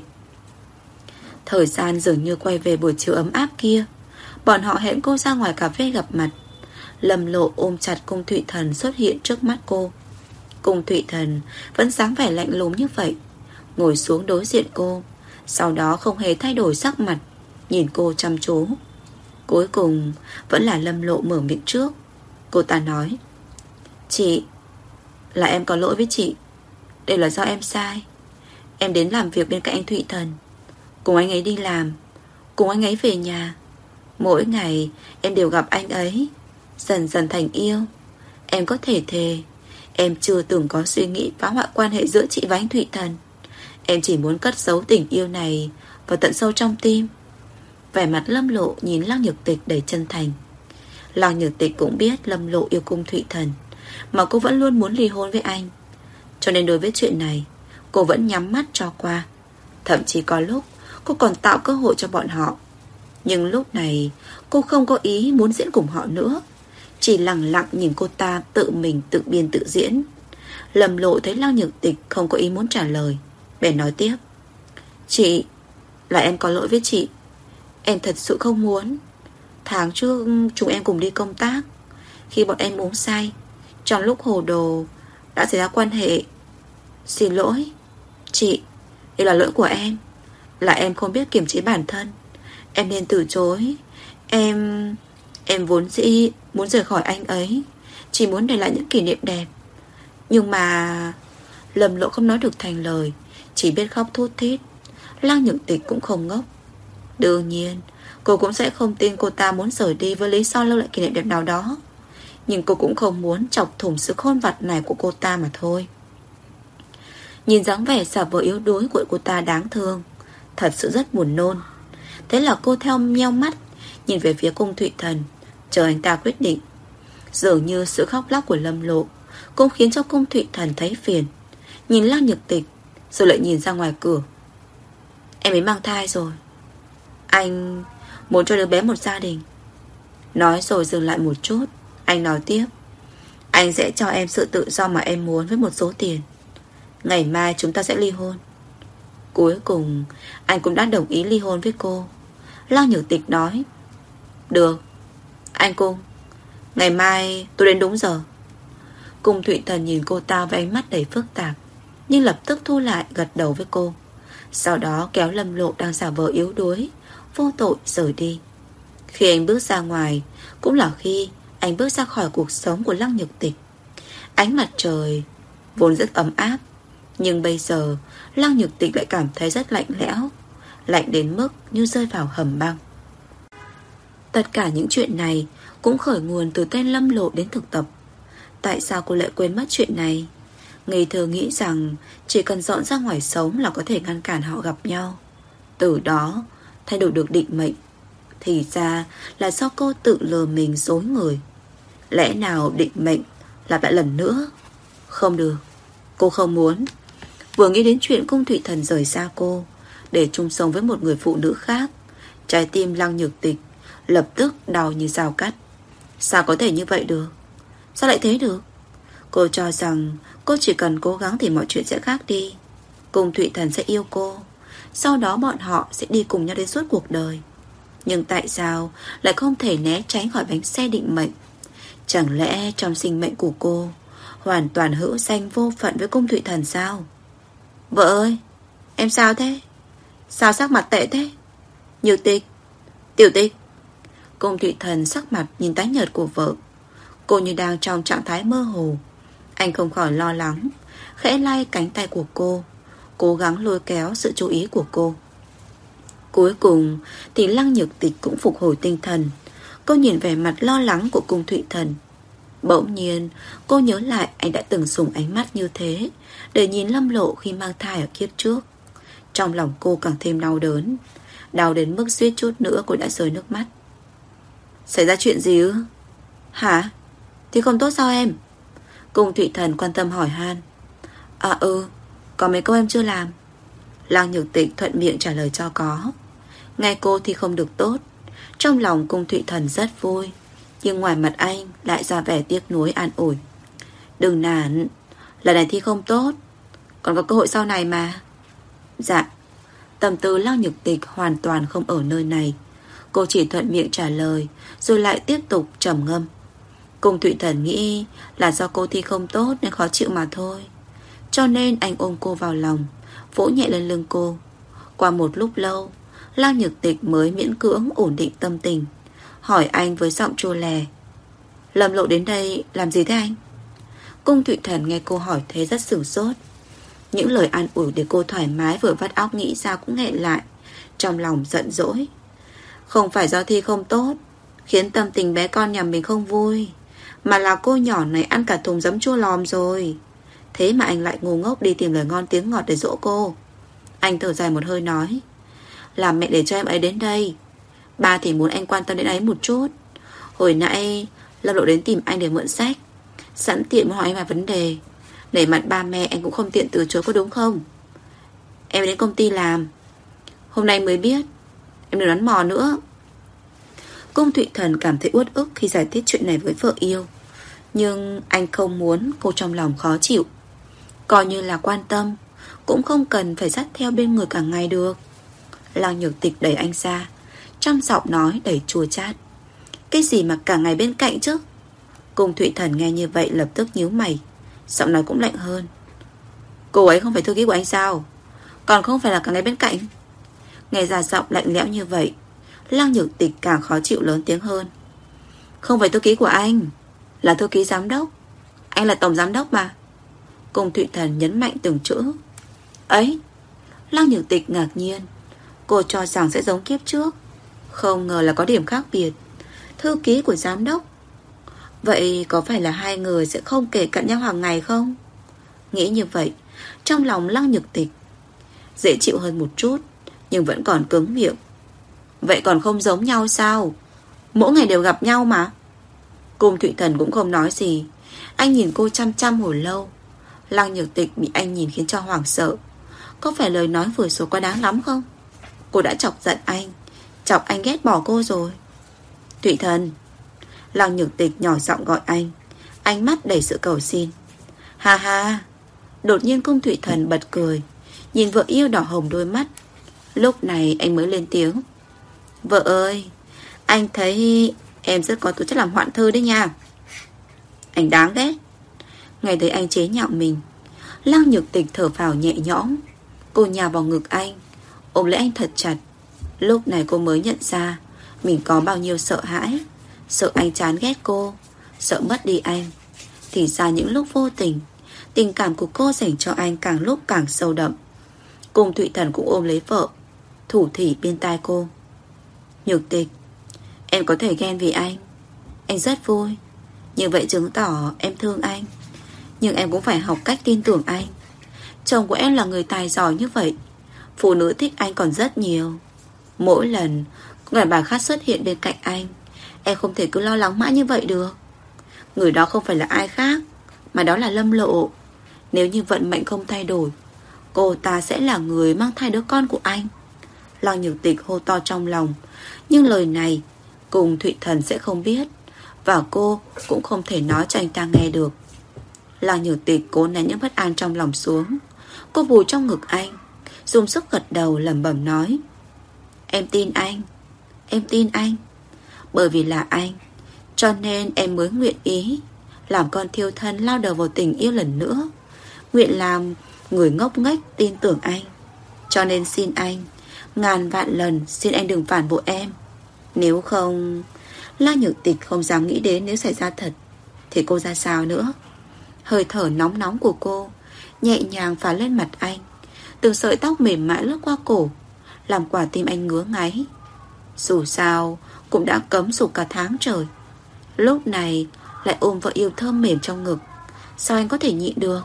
Thời gian dường như quay về buổi chiều ấm áp kia. Bọn họ hẹn cô ra ngoài cà phê gặp mặt. Lâm Lộ ôm chặt Cung Thụy Thần xuất hiện trước mắt cô. Cung Thụy Thần vẫn dáng vẻ lạnh lùng như vậy, ngồi xuống đối diện cô, sau đó không hề thay đổi sắc mặt, nhìn cô chăm chú. Cuối cùng vẫn là Lâm Lộ mở miệng trước. Cô ta nói: chị, là em có lỗi với chị. Đây là do em sai. Em đến làm việc bên cạnh anh Thụy Thần, cùng anh ấy đi làm, cùng anh ấy về nhà. Mỗi ngày em đều gặp anh ấy, dần dần thành yêu. Em có thể thề em chưa từng có suy nghĩ phá hoại quan hệ giữa chị và anh Thụy Thần. Em chỉ muốn cất giấu tình yêu này vào tận sâu trong tim. Vẻ mặt Lâm Lộ nhìn Lăng Nhược Tịch đầy chân thành. Lăng Nhược Tịch cũng biết Lâm Lộ yêu Cung Thụy Thần, mà cô vẫn luôn muốn ly hôn với anh, cho nên đối với chuyện này cô vẫn nhắm mắt cho qua. Thậm chí có lúc cô còn tạo cơ hội cho bọn họ. Nhưng lúc này cô không có ý muốn diễn cùng họ nữa, chỉ lặng lặng nhìn cô ta tự mình tự biên tự diễn. Lâm Lộ thấy Lăng Nhược Tịch không có ý muốn trả lời, bèn nói tiếp: chị, là em có lỗi với chị. Em thật sự không muốn. Tháng trước chúng em cùng đi công tác, khi bọn em uống say, trong lúc hồ đồ đã xảy ra quan hệ. Xin lỗi chị, đây là lỗi của em. Là em không biết kiềm chế bản thân. Em nên từ chối. Em vốn dĩ muốn rời khỏi anh ấy, chỉ muốn để lại những kỷ niệm đẹp. Nhưng mà... Lâm Lộ không nói được thành lời, chỉ biết khóc thút thít. Lăng Nhược Tịch cũng không ngốc. Đương nhiên cô cũng sẽ không tin cô ta muốn rời đi với lý do lưu lại kỷ niệm đẹp nào đó. Nhưng cô cũng không muốn chọc thủng sự khôn vặt này của cô ta mà thôi. Nhìn dáng vẻ giả vờ yếu đuối của cô ta đáng thương, thật sự rất buồn nôn. Thế là cô theo nheo mắt nhìn về phía Cung Thụy Thần, chờ anh ta quyết định. Dường như sự khóc lóc của Lâm Lộ cũng khiến cho Cung Thụy Thần thấy phiền, nhìn Lăng Nhược Tịch rồi lại nhìn ra ngoài cửa. Em ấy mang thai rồi. Anh muốn cho đứa bé một gia đình. Nói rồi dừng lại một chút. Anh nói tiếp: anh sẽ cho em sự tự do mà em muốn với một số tiền. Ngày mai chúng ta sẽ ly hôn. Cuối cùng anh cũng đã đồng ý ly hôn với cô. Lăng Nhược Tịch nói: được. Anh Cung, ngày mai tôi đến đúng giờ. Cung Thụy Thần nhìn cô ta với ánh mắt đầy phức tạp, nhưng lập tức thu lại, gật đầu với cô. Sau đó kéo Lâm Lộ đang giả vờ yếu đuối, vô tội rời đi. Khi anh bước ra ngoài, cũng là khi anh bước ra khỏi cuộc sống của Lăng Nhược Tịch. Ánh mặt trời vốn rất ấm áp, nhưng bây giờ Lăng Nhược Tịch lại cảm thấy rất lạnh lẽo, lạnh đến mức như rơi vào hầm băng. Tất cả những chuyện này cũng khởi nguồn từ tên Lâm Lộ đến thực tập. Tại sao cô lại quên mất chuyện này? Ngây thơ nghĩ rằng chỉ cần dọn ra ngoài sống là có thể ngăn cản họ gặp nhau, từ đó thay đổi được định mệnh. Thì ra là do cô tự lừa mình dối người. Lẽ nào định mệnh lặp lại lần nữa? Không được, cô không muốn. Vừa nghĩ đến chuyện Cung Thụy Thần rời xa cô để chung sống với một người phụ nữ khác, trái tim Lăng Nhược Tịch lập tức đau như dao cắt. Sao có thể như vậy được? Sao lại thế được? Cô cho rằng cô chỉ cần cố gắng thì mọi chuyện sẽ khác đi. Cung Thụy Thần sẽ yêu cô, sau đó bọn họ sẽ đi cùng nhau đến suốt cuộc đời. Nhưng tại sao lại không thể né tránh khỏi bánh xe định mệnh? Chẳng lẽ trong sinh mệnh của cô hoàn toàn hữu danh vô phận với Cung Thụy Thần sao? Vợ ơi, em sao thế? Sao sắc mặt tệ thế? Như Tịch, Tiểu Tịch. Cung Thụy Thần sắc mặt nhìn tái nhợt của vợ. Cô như đang trong trạng thái mơ hồ. Anh không khỏi lo lắng, khẽ lay cánh tay của cô, cố gắng lôi kéo sự chú ý của cô. Cuối cùng thì Lăng Nhược Tịch cũng phục hồi tinh thần. Cô nhìn vẻ mặt lo lắng của Cung Thụy Thần. Bỗng nhiên cô nhớ lại anh đã từng dùng ánh mắt như thế để nhìn Lâm Lộ khi mang thai ở kiếp trước. Trong lòng cô càng thêm đau đớn, đau đến mức suýt chút nữa cô đã rơi nước mắt. Xảy ra chuyện gì ư? Hả? Thì không tốt sao em? Cung Thụy Thần quan tâm hỏi han. Có mấy câu em chưa làm. Lăng Nhược Tịch thuận miệng trả lời cho có. Nghe cô thì không được tốt. Trong lòng Cung Thụy Thần rất vui, nhưng ngoài mặt anh lại ra vẻ tiếc nuối an ủi. Đừng nản, lần này thi không tốt, còn có cơ hội sau này mà. Dạ. Tâm tư Lăng Nhược Tịch hoàn toàn không ở nơi này. Cô chỉ thuận miệng trả lời, rồi lại tiếp tục trầm ngâm. Cung Thụy Thần nghĩ là do cô thi không tốt nên khó chịu mà thôi. Cho nên anh ôm cô vào lòng, vỗ nhẹ lên lưng cô. Qua một lúc lâu, Lăng Nhược Tịch mới miễn cưỡng ổn định tâm tình, hỏi anh với giọng chua lè. Lâm Lộ đến đây làm gì thế anh? Cung Thụy Thần nghe cô hỏi thế rất sửng sốt. Những lời an ủi để cô thoải mái vừa vắt óc nghĩ ra cũng nghẹn lại, trong lòng giận dỗi. Không phải do thi không tốt khiến tâm tình bé con nhà mình không vui, mà là cô nhỏ này ăn cả thùng giấm chua lòm rồi. Thế mà anh lại ngu ngốc đi tìm lời ngon tiếng ngọt để dỗ cô. Anh thở dài một hơi nói, làm mẹ để cho em ấy đến đây, ba thì muốn anh quan tâm đến ấy một chút. Hồi nãy Lâm Lộ đến tìm anh để mượn sách, sẵn tiện muốn hỏi anh vài vấn đề. Để mặt ba mẹ anh cũng không tiện từ chối, có đúng không? Em đến công ty làm, hôm nay mới biết. Em đừng đoán mò nữa. Cung Thụy Thần cảm thấy uất ức khi giải thích chuyện này với vợ yêu, nhưng anh không muốn cô trong lòng khó chịu. Coi như là quan tâm, cũng không cần phải dắt theo bên người cả ngày được. Lăng Nhược Tịch đẩy anh ra, trong giọng nói đầy chua chát. Cái gì mà cả ngày bên cạnh chứ? Cung Thụy Thần nghe như vậy lập tức nhíu mày, giọng nói cũng lạnh hơn. Cô ấy không phải thư ký của anh sao? Còn không phải là cả ngày bên cạnh? Nghe ra giọng lạnh lẽo như vậy, Lăng Nhược Tịch càng khó chịu lớn tiếng hơn. Không phải thư ký của anh, là thư ký giám đốc. Anh là tổng giám đốc mà. Cung Thụy Thần nhấn mạnh từng chữ. Ấy. Lăng Nhược Tịch ngạc nhiên. Cô cho rằng sẽ giống kiếp trước, không ngờ là có điểm khác biệt. Thư ký của giám đốc. Vậy có phải là hai người sẽ không kể cận nhau hàng ngày không? Nghĩ như vậy, trong lòng Lăng Nhược Tịch dễ chịu hơn một chút, nhưng vẫn còn cứng miệng. Vậy còn không giống nhau sao? Mỗi ngày đều gặp nhau mà. Cung Thụy Thần cũng không nói gì. Anh nhìn cô chăm chăm hồi lâu. Lăng Nhược Tịch bị anh nhìn khiến cho hoảng sợ. Có phải lời nói vừa rồi quá đáng lắm không? Cô đã chọc giận anh, chọc anh ghét bỏ cô rồi. Thụy Thần. Lăng Nhược Tịch nhỏ giọng gọi anh, ánh mắt đầy sự cầu xin. Ha ha. Đột nhiên Cung Thụy Thần bật cười, nhìn vợ yêu đỏ hồng đôi mắt. Lúc này anh mới lên tiếng. Vợ ơi, anh thấy em rất có tố chất làm hoạn thư đấy nha. Anh đáng ghét. Nghe thấy anh chế nhạo mình, Lăng Nhược Tịch thở phào nhẹ nhõm. Cô nhào vào ngực anh, ôm lấy anh thật chặt. Lúc này cô mới nhận ra mình có bao nhiêu sợ hãi. Sợ anh chán ghét cô, sợ mất đi anh. Thì ra những lúc vô tình, tình cảm của cô dành cho anh càng lúc càng sâu đậm. Cung Thụy Thần cũng ôm lấy vợ, thủ thỉ bên tai cô. Nhược Tịch, em có thể ghen vì anh rất vui. Như vậy chứng tỏ em thương anh. Nhưng em cũng phải học cách tin tưởng anh. Chồng của em là người tài giỏi như vậy, phụ nữ thích anh còn rất nhiều. Mỗi lần người bà khác xuất hiện bên cạnh anh, em không thể cứ lo lắng mãi như vậy được. Người đó không phải là ai khác, mà đó là Lâm Lộ. Nếu như vận mệnh không thay đổi, cô ta sẽ là người mang thai đứa con của anh. Lăng Nhược Tịch hô to trong lòng. Nhưng lời này Cung Thụy Thần sẽ không biết, và cô cũng không thể nói cho anh ta nghe được. Lăng Nhược Tịch cố nén những bất an trong lòng xuống. Cô vùi trong ngực anh, dùng sức gật đầu lẩm bẩm nói. Em tin anh. Em tin anh. Bởi vì là anh, cho nên em mới nguyện ý làm con thiêu thân lao đầu vào tình yêu lần nữa. Nguyện làm người ngốc nghếch tin tưởng anh. Cho nên xin anh, ngàn vạn lần xin anh đừng phản bội em. Nếu không... Lăng Nhược Tịch không dám nghĩ đến nếu xảy ra thật thì cô ra sao nữa. Hơi thở nóng nóng của cô nhẹ nhàng phả lên mặt anh. Từng sợi tóc mềm mại lướt qua cổ, làm quả tim anh ngứa ngáy. Dù sao cũng đã cấm dục cả tháng trời, lúc này lại ôm vợ yêu thơm mềm trong ngực, sao anh có thể nhịn được.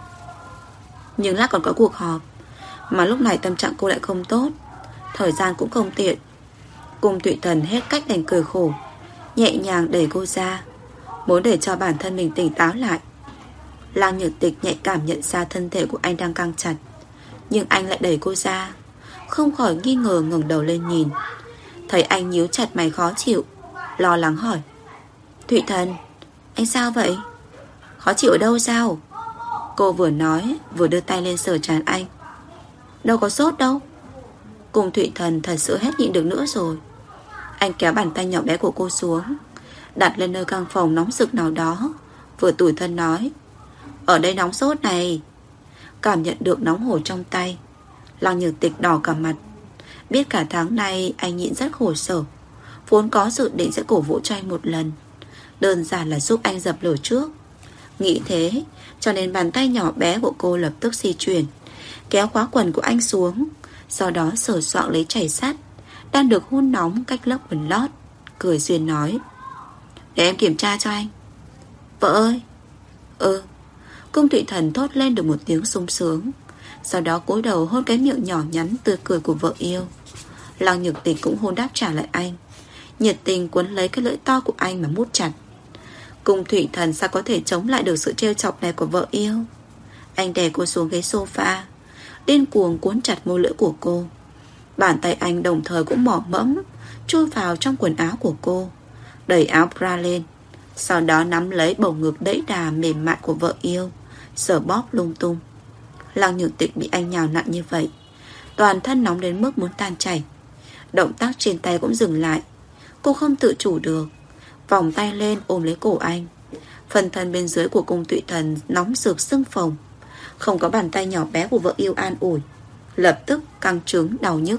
Nhưng lát còn có cuộc họp, mà lúc này tâm trạng cô lại không tốt, thời gian cũng không tiện. Cung Thụy Thần hết cách đành cười khổ, nhẹ nhàng đẩy cô ra, muốn để cho bản thân mình tỉnh táo lại. Lăng Nhược Tịch nhạy cảm nhận ra thân thể của anh đang căng chặt, nhưng anh lại đẩy cô ra, không khỏi nghi ngờ ngẩng đầu lên nhìn. Thấy anh nhíu chặt mày khó chịu, lo lắng hỏi. Thụy Thần, anh sao vậy? Khó chịu ở đâu sao? Cô vừa nói vừa đưa tay lên sờ trán anh. Đâu có sốt đâu. Cung Thụy Thần thật sự hết nhịn được nữa rồi. Anh kéo bàn tay nhỏ bé của cô xuống, đặt lên nơi căn phòng nóng rực nào đó, vừa tủi thân nói. Ở đây nóng sốt này. Cảm nhận được nóng hổi trong tay, Lăng Nhược Tịch đỏ cả mặt. Biết cả tháng nay anh nhịn rất khổ sở, vốn có dự định sẽ cổ vũ cho anh một lần, đơn giản là giúp anh dập lửa trước. Nghĩ thế cho nên bàn tay nhỏ bé của cô lập tức di chuyển, kéo khóa quần của anh xuống, sau đó sờ soạng lấy chảy sắt đang được hun nóng cách lớp quần lót, cười duyên nói. Để em kiểm tra cho anh. Vợ ơi. Cung Thụy Thần thốt lên được một tiếng sung sướng, sau đó cúi đầu hôn cái miệng nhỏ nhắn tươi cười của vợ yêu. Lăng Nhược Tịch cũng hôn đáp trả lại anh, nhiệt tình cuốn lấy cái lưỡi to của anh mà mút chặt. Cung Thụy Thần sao có thể chống lại được sự trêu chọc này của vợ yêu. Anh đè cô xuống ghế sofa, điên cuồng cuốn chặt môi lưỡi của cô. Bàn tay anh đồng thời cũng mỏ mẫm chui vào trong quần áo của cô, đẩy áo bra lên, sau đó nắm lấy bầu ngực đẫy đà mềm mại của vợ yêu, sờ bóp lung tung. Lăng Nhược Tịch bị anh nhào nặn như vậy, toàn thân nóng đến mức muốn tan chảy. Động tác trên tay cũng dừng lại. Cô không tự chủ được, vòng tay lên ôm lấy cổ anh. Phần thân bên dưới của Cung Thụy Thần nóng rực sưng phồng. Không có bàn tay nhỏ bé của vợ yêu an ủi, lập tức căng trứng đau nhức.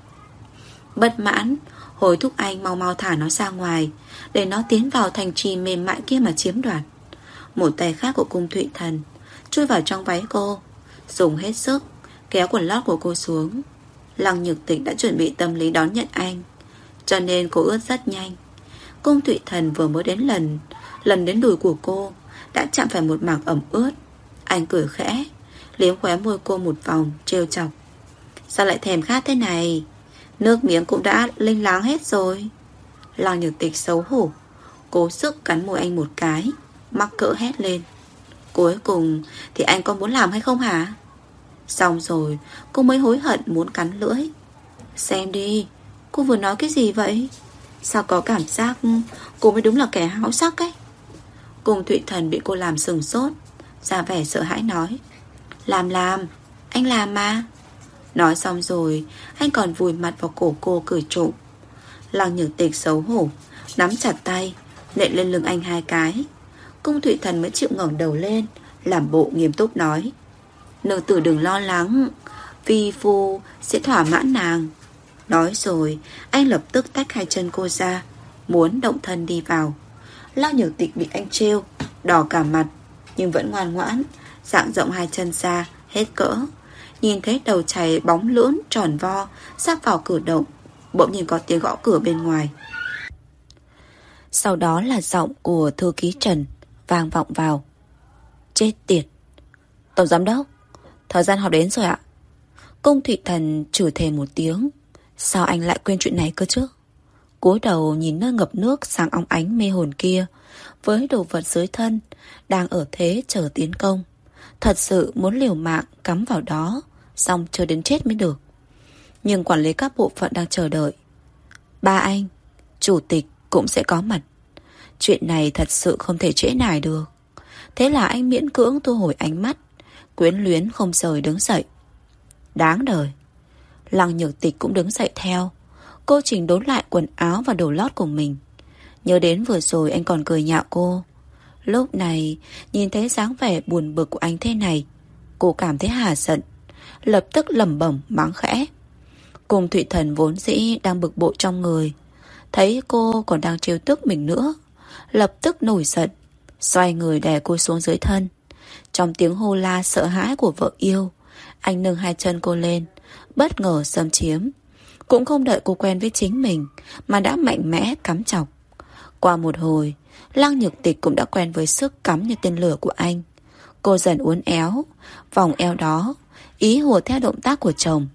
Bất mãn hối thúc anh mau mau thả nó ra ngoài, để nó tiến vào thành trì mềm mại kia mà chiếm đoạt. Một tay khác của Cung Thụy Thần chui vào trong váy cô, dùng hết sức kéo quần lót của cô xuống. Lăng Nhược Tịch đã chuẩn bị tâm lý đón nhận anh, cho nên cô ướt rất nhanh. Cung Thụy Thần vừa mới đến lần đến đùi của cô đã chạm phải một mảng ẩm ướt. Anh cười khẽ, liếm khóe môi cô một vòng, trêu chọc. Sao lại thèm khát thế này? Nước miếng cũng đã lênh láng hết rồi. Lăng Nhược Tịch xấu hổ, cố sức cắn môi anh một cái, mắc cỡ hét lên. Cuối cùng thì anh có muốn làm hay không hả? Xong rồi cô mới hối hận muốn cắn lưỡi. Xem đi, Cô vừa nói cái gì vậy? Sao có cảm giác cô mới đúng là kẻ háo sắc ấy. Cung Thụy Thần bị cô làm sừng sốt, ra vẻ sợ hãi nói: Làm, anh làm mà. Nói xong rồi anh còn vùi mặt vào cổ cô cười trộm. Lăng Nhược Tịch xấu hổ nắm chặt tay, nện lên lưng anh 2 cái. Cung Thụy Thần mới chịu ngẩng đầu lên, làm bộ nghiêm túc nói: Nương tử đừng lo lắng, vi phu sẽ thỏa mãn nàng. Nói rồi anh lập tức tách 2 chân cô ra, muốn động thân đi vào. Lăng Nhược Tịch bị anh trêu đỏ cả mặt, nhưng vẫn ngoan ngoãn dang rộng 2 chân ra hết cỡ. Nhìn thấy đầu chày bóng lưỡn tròn vo sắp vào cửa động, bỗng nhìn có tiếng gõ cửa bên ngoài. Sau đó là giọng của thư ký Trần vang vọng vào: Chết tiệt, tổng giám đốc, thời gian họp đến rồi ạ. Cung Thụy Thần chửi thề một tiếng. Sao anh lại quên chuyện này cơ chứ? Cúi đầu nhìn nơi ngập nước sáng óng ánh mê hồn kia, với đồ vật dưới thân đang ở thế chờ tiến công. Thật sự muốn liều mạng cắm vào đó, xong chờ đến chết mới được. Nhưng quản lý các bộ phận đang chờ đợi. Ba anh, chủ tịch cũng sẽ có mặt. Chuyện này thật sự không thể trễ nải được. Thế là anh miễn cưỡng thu hồi ánh mắt, quyến luyến không rời đứng dậy. Đáng đời. Lăng Nhược Tịch cũng đứng dậy theo. Cô chỉnh đốn lại quần áo và đồ lót của mình. Nhớ đến vừa rồi anh còn cười nhạo cô. Lúc này nhìn thấy dáng vẻ buồn bực của anh thế này, cô cảm thấy hả giận, lập tức lẩm bẩm mắng khẽ. Cung Thụy Thần vốn dĩ đang bực bội trong người, thấy cô còn đang trêu tức mình nữa, lập tức nổi giận, xoay người đè cô xuống dưới thân. Trong tiếng hô la sợ hãi của vợ yêu, anh nâng 2 chân cô lên, bất ngờ xâm chiếm. Cũng không đợi cô quen với chính mình mà đã mạnh mẽ cắm chọc. Qua một hồi, Lăng Nhược Tịch cũng đã quen với sức cắm như tên lửa của anh. Cô dần uốn éo, vòng eo đó, ý hùa theo động tác của chồng.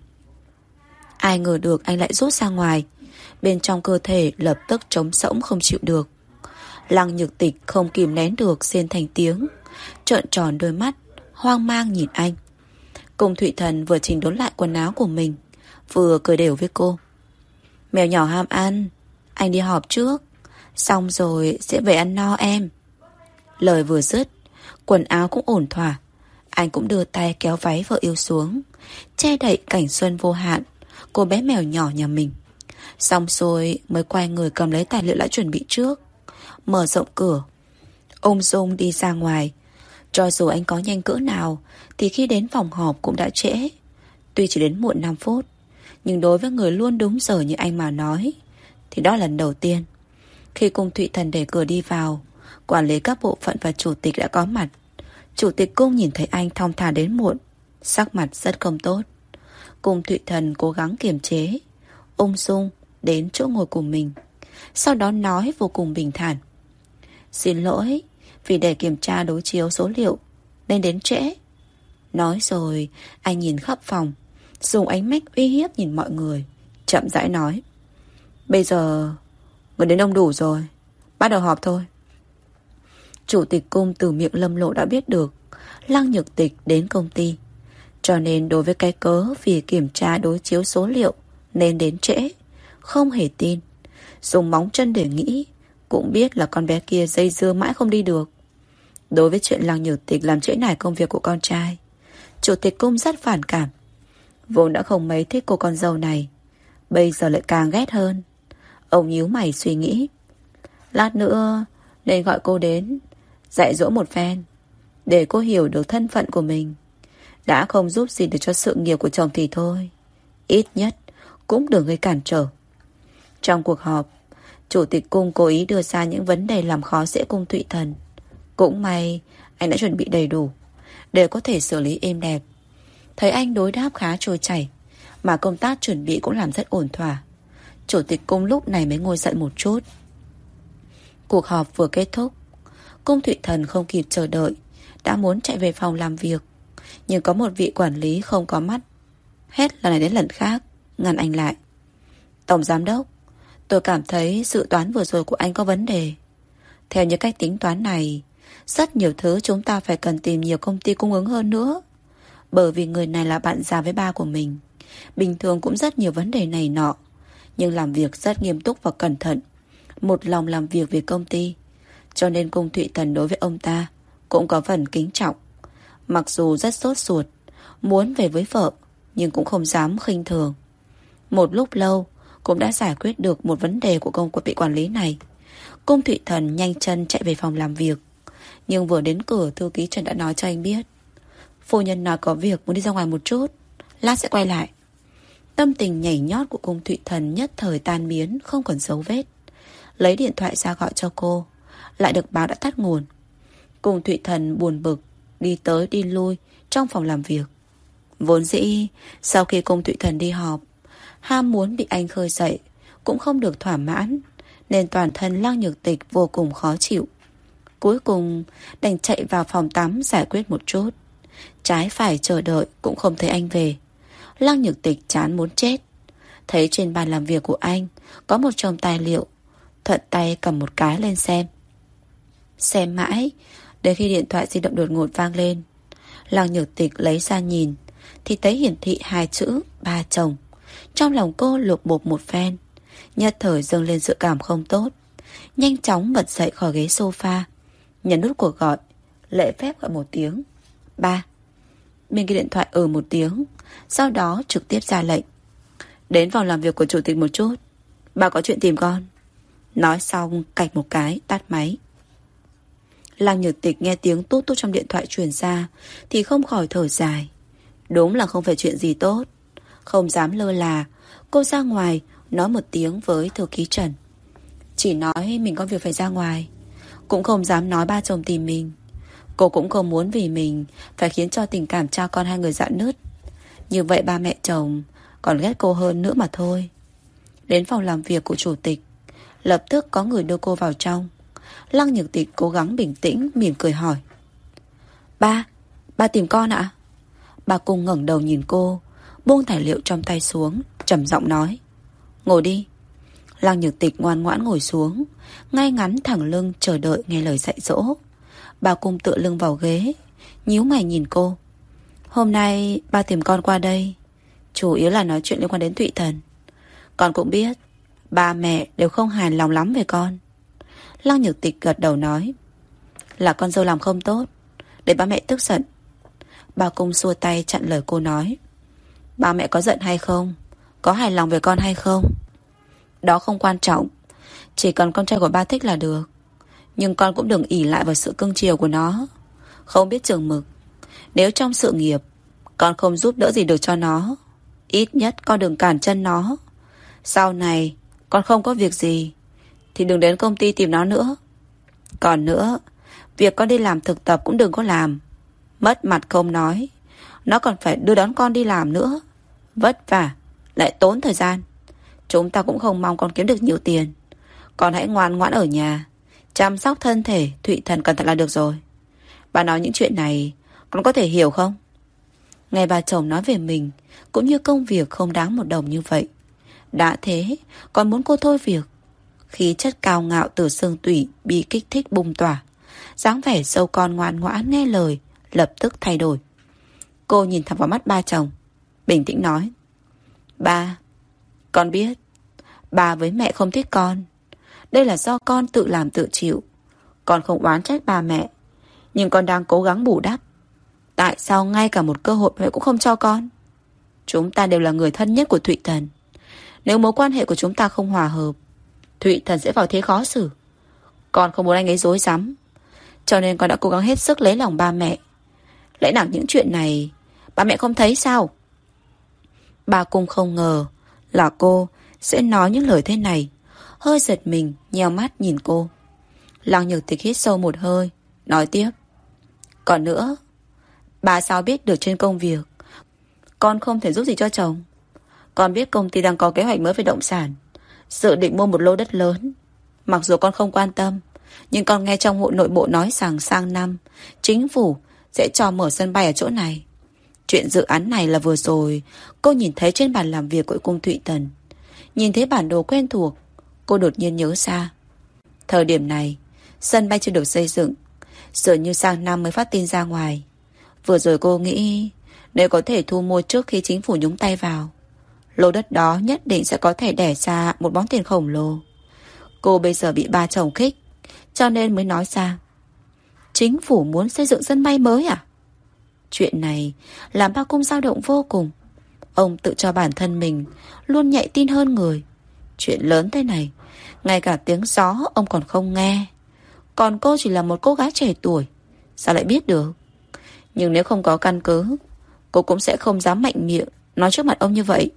Ai ngờ được anh lại rút ra ngoài. Bên trong cơ thể lập tức trống rỗng không chịu được. Lăng Nhược Tịch không kìm nén được rên thành tiếng, trợn tròn đôi mắt, hoang mang nhìn anh. Cung Thụy Thần vừa chỉnh đốn lại quần áo của mình, vừa cười đều với cô. Mèo nhỏ ham ăn, anh đi họp trước, xong rồi sẽ về ăn no em. Lời vừa dứt, quần áo cũng ổn thỏa. Anh cũng đưa tay kéo váy vợ yêu xuống, che đậy cảnh xuân vô hạn cô bé mèo nhỏ nhà mình. Xong rồi mới quay người cầm lấy tài liệu đã chuẩn bị trước, mở rộng cửa, ung dung đi ra ngoài. Cho dù anh có nhanh cỡ nào thì khi đến phòng họp cũng đã trễ. Tuy chỉ đến muộn 5 phút, nhưng đối với người luôn đúng giờ như anh mà nói, thì đó là lần đầu tiên. Khi Cung Thụy Thần đẩy cửa đi vào, quản lý các bộ phận và chủ tịch đã có mặt. Chủ tịch cung nhìn thấy anh thong thả đến muộn, sắc mặt rất không tốt. Cung Thụy Thần cố gắng kiềm chế, ung dung đến chỗ ngồi của mình, sau đó nói vô cùng bình thản: Xin lỗi, vì để kiểm tra đối chiếu số liệu nên đến trễ. Nói rồi anh nhìn khắp phòng, dùng ánh mắt uy hiếp nhìn mọi người, chậm rãi nói: Bây giờ người đến đông đủ rồi, bắt đầu họp thôi. Chủ tịch cung từ miệng Lâm Lộ đã biết được Lăng Nhược Tịch đến công ty, cho nên đối với cái cớ vì kiểm tra đối chiếu số liệu nên đến trễ, không hề tin. Dùng móng chân để nghĩ, cũng biết là con bé kia dây dưa mãi không đi được. Đối với chuyện Lăng Nhược Tịch làm trễ nải công việc của con trai, chủ tịch cung rất phản cảm. Vốn đã không mấy thích cô con dâu này, bây giờ lại càng ghét hơn. Ông nhíu mày suy nghĩ, lát nữa nên gọi cô đến dạy dỗ một phen, để cô hiểu được thân phận của mình. Đã không giúp gì được cho sự nghiệp của chồng thì thôi, ít nhất cũng đừng gây cản trở. Trong cuộc họp, chủ tịch cung cố ý đưa ra những vấn đề làm khó dễ Cung Thụy Thần. Cũng may anh đã chuẩn bị đầy đủ để có thể xử lý êm đẹp. Thấy anh đối đáp khá trôi chảy, mà công tác chuẩn bị cũng làm rất ổn thỏa, chủ tịch cung lúc này mới ngồi giận một chút. Cuộc họp vừa kết thúc, Cung Thụy Thần không kịp chờ đợi đã muốn chạy về phòng làm việc, nhưng có một vị quản lý không có mắt, hết lần này đến lần khác ngăn anh lại. Tổng giám đốc, tôi cảm thấy dự toán vừa rồi của anh có vấn đề. Theo như cách tính toán này, rất nhiều thứ chúng ta phải cần tìm nhiều công ty cung ứng hơn nữa. Bởi vì người này là bạn già với ba của mình, bình thường cũng rất nhiều vấn đề này nọ, nhưng làm việc rất nghiêm túc và cẩn thận, một lòng làm việc vì công ty. Cho nên Cung Thụy Thần đối với ông ta cũng có phần kính trọng. Mặc dù rất sốt ruột, muốn về với vợ, nhưng cũng không dám khinh thường. Một lúc lâu cũng đã giải quyết được một vấn đề của công vị quản lý này. Cung Thụy Thần nhanh chân chạy về phòng làm việc. Nhưng vừa đến cửa, thư ký Trần đã nói cho anh biết: phu nhân nói có việc muốn đi ra ngoài một chút, lát sẽ quay lại. Tâm tình nhảy nhót của Cung Thụy Thần nhất thời tan biến, không còn dấu vết. Lấy điện thoại ra gọi cho cô, lại được báo đã tắt nguồn. Cung Thụy Thần buồn bực đi tới đi lui trong phòng làm việc. Vốn dĩ sau khi Cung Thụy Thần đi họp, ham muốn bị anh khơi dậy cũng không được thỏa mãn, nên toàn thân Lăng Nhược Tịch vô cùng khó chịu. Cuối cùng đành chạy vào phòng tắm giải quyết một chút. Trái phải chờ đợi cũng không thấy anh về. Lăng Nhược Tịch chán muốn chết. Thấy trên bàn làm việc của anh có một chồng tài liệu, thuận tay cầm một cái lên xem. Xem mãi, đến khi điện thoại di động đột ngột vang lên. Lăng Nhược Tịch lấy ra nhìn, thì thấy hiển thị 2 chữ ba chồng. Trong lòng cô lục bục một phen, nhất thời dâng lên dự cảm không tốt. Nhanh chóng bật dậy khỏi ghế sofa, nhấn nút cuộc gọi, lễ phép gọi một tiếng: ba. Bên kia điện thoại một tiếng, sau đó trực tiếp ra lệnh: đến phòng làm việc của chủ tịch một chút, ba có chuyện tìm con. Nói xong cạch một cái tắt máy. Lăng Nhược Tịch nghe tiếng tút tút trong điện thoại truyền ra thì không khỏi thở dài. Đúng là không phải chuyện gì tốt. Không dám lơ là, cô ra ngoài nói một tiếng với thư ký Trần. Chỉ nói mình có việc phải ra ngoài, cũng không dám nói ba chồng tìm mình. Cô cũng không muốn vì mình phải khiến cho tình cảm cha con hai người rạn nứt. Như vậy ba mẹ chồng còn ghét cô hơn nữa mà thôi. Đến phòng làm việc của chủ tịch, lập tức có người đưa cô vào trong. Lăng Nhược Tịch cố gắng bình tĩnh, mỉm cười hỏi: ba tìm con ạ? Bà Cung ngẩng đầu nhìn cô, buông tài liệu trong tay xuống, trầm giọng nói: ngồi đi. Lăng Nhược Tịch ngoan ngoãn ngồi xuống, ngay ngắn thẳng lưng chờ đợi nghe lời dạy dỗ. Bà Cung tựa lưng vào ghế, nhíu mày nhìn cô: hôm nay ba tìm con qua đây chủ yếu là nói chuyện liên quan đến Thụy Thần. Con cũng biết ba mẹ đều không hài lòng lắm về con. Lăng Nhược Tịch gật đầu nói: là con dâu làm không tốt, để ba mẹ tức giận. Bà Cung xua tay chặn lời cô nói: ba mẹ có giận hay không, có hài lòng về con hay không, đó không quan trọng. Chỉ cần con trai của ba thích là được. Nhưng con cũng đừng ỷ lại vào sự cưng chiều của nó, không biết chừng mực. Nếu trong sự nghiệp con không giúp đỡ gì được cho nó, ít nhất con đừng cản chân nó. Sau này con không có việc gì thì đừng đến công ty tìm nó nữa. Còn nữa, việc con đi làm thực tập cũng đừng có làm. Mất mặt không nói, nó còn phải đưa đón con đi làm nữa, vất vả, lại tốn thời gian. Chúng ta cũng không mong con kiếm được nhiều tiền. Con hãy ngoan ngoãn ở nhà, chăm sóc thân thể Thụy Thần cẩn thận là được rồi. Bà nói những chuyện này con có thể hiểu không? Nghe bà chồng nói về mình cũng như công việc không đáng một đồng như vậy, đã thế còn muốn cô thôi việc. Khí chất cao ngạo từ xương tủy bị kích thích bùng tỏa. Dáng vẻ sâu con ngoan ngoãn nghe lời lập tức thay đổi. Cô nhìn thẳng vào mắt ba chồng, bình tĩnh nói: ba, con biết bà với mẹ không thích con. Đây là do con tự làm tự chịu. Con không oán trách ba mẹ, nhưng con đang cố gắng bù đắp. Tại sao ngay cả một cơ hội mẹ cũng không cho con? Chúng ta đều là người thân nhất của Thụy Thần. Nếu mối quan hệ của chúng ta không hòa hợp, Thụy Thần sẽ vào thế khó xử. Con không muốn anh ấy rối rắm, cho nên con đã cố gắng hết sức lấy lòng ba mẹ. Lẽ nào những chuyện này ba mẹ không thấy sao? Bà Cung không ngờ là cô sẽ nói những lời thế này, hơi giật mình, nheo mắt nhìn cô. Lăng Nhược Tịch hít sâu một hơi, nói tiếp: còn nữa, bà sao biết được trên công việc con không thể giúp gì cho chồng? Con biết công ty đang có kế hoạch mới về động sản, dự định mua một lô đất lớn. Mặc dù con không quan tâm, nhưng con nghe trong hội nội bộ nói rằng sang năm chính phủ sẽ cho mở sân bay ở chỗ này. Chuyện dự án này là vừa rồi cô nhìn thấy trên bàn làm việc của Cung Thụy Thần. Nhìn thấy bản đồ quen thuộc, cô đột nhiên nhớ ra. Thời điểm này sân bay chưa được xây dựng, dường như sang năm mới phát tin ra ngoài. Vừa rồi cô nghĩ nếu có thể thu mua trước khi chính phủ nhúng tay vào, Lô đất đó nhất định sẽ có thể đẻ ra một món tiền khổng lồ. Cô bây giờ bị ba chồng khích, cho nên mới nói ra. Chính phủ muốn xây dựng sân bay mới à? Chuyện này làm ba Cung dao động vô cùng. Ông tự cho bản thân mình luôn nhạy tin hơn người. Chuyện lớn thế này, ngay cả tiếng gió ông còn không nghe. Còn cô chỉ là một cô gái trẻ tuổi, sao lại biết được? Nhưng nếu không có căn cứ, cô cũng sẽ không dám mạnh miệng nói trước mặt ông như vậy.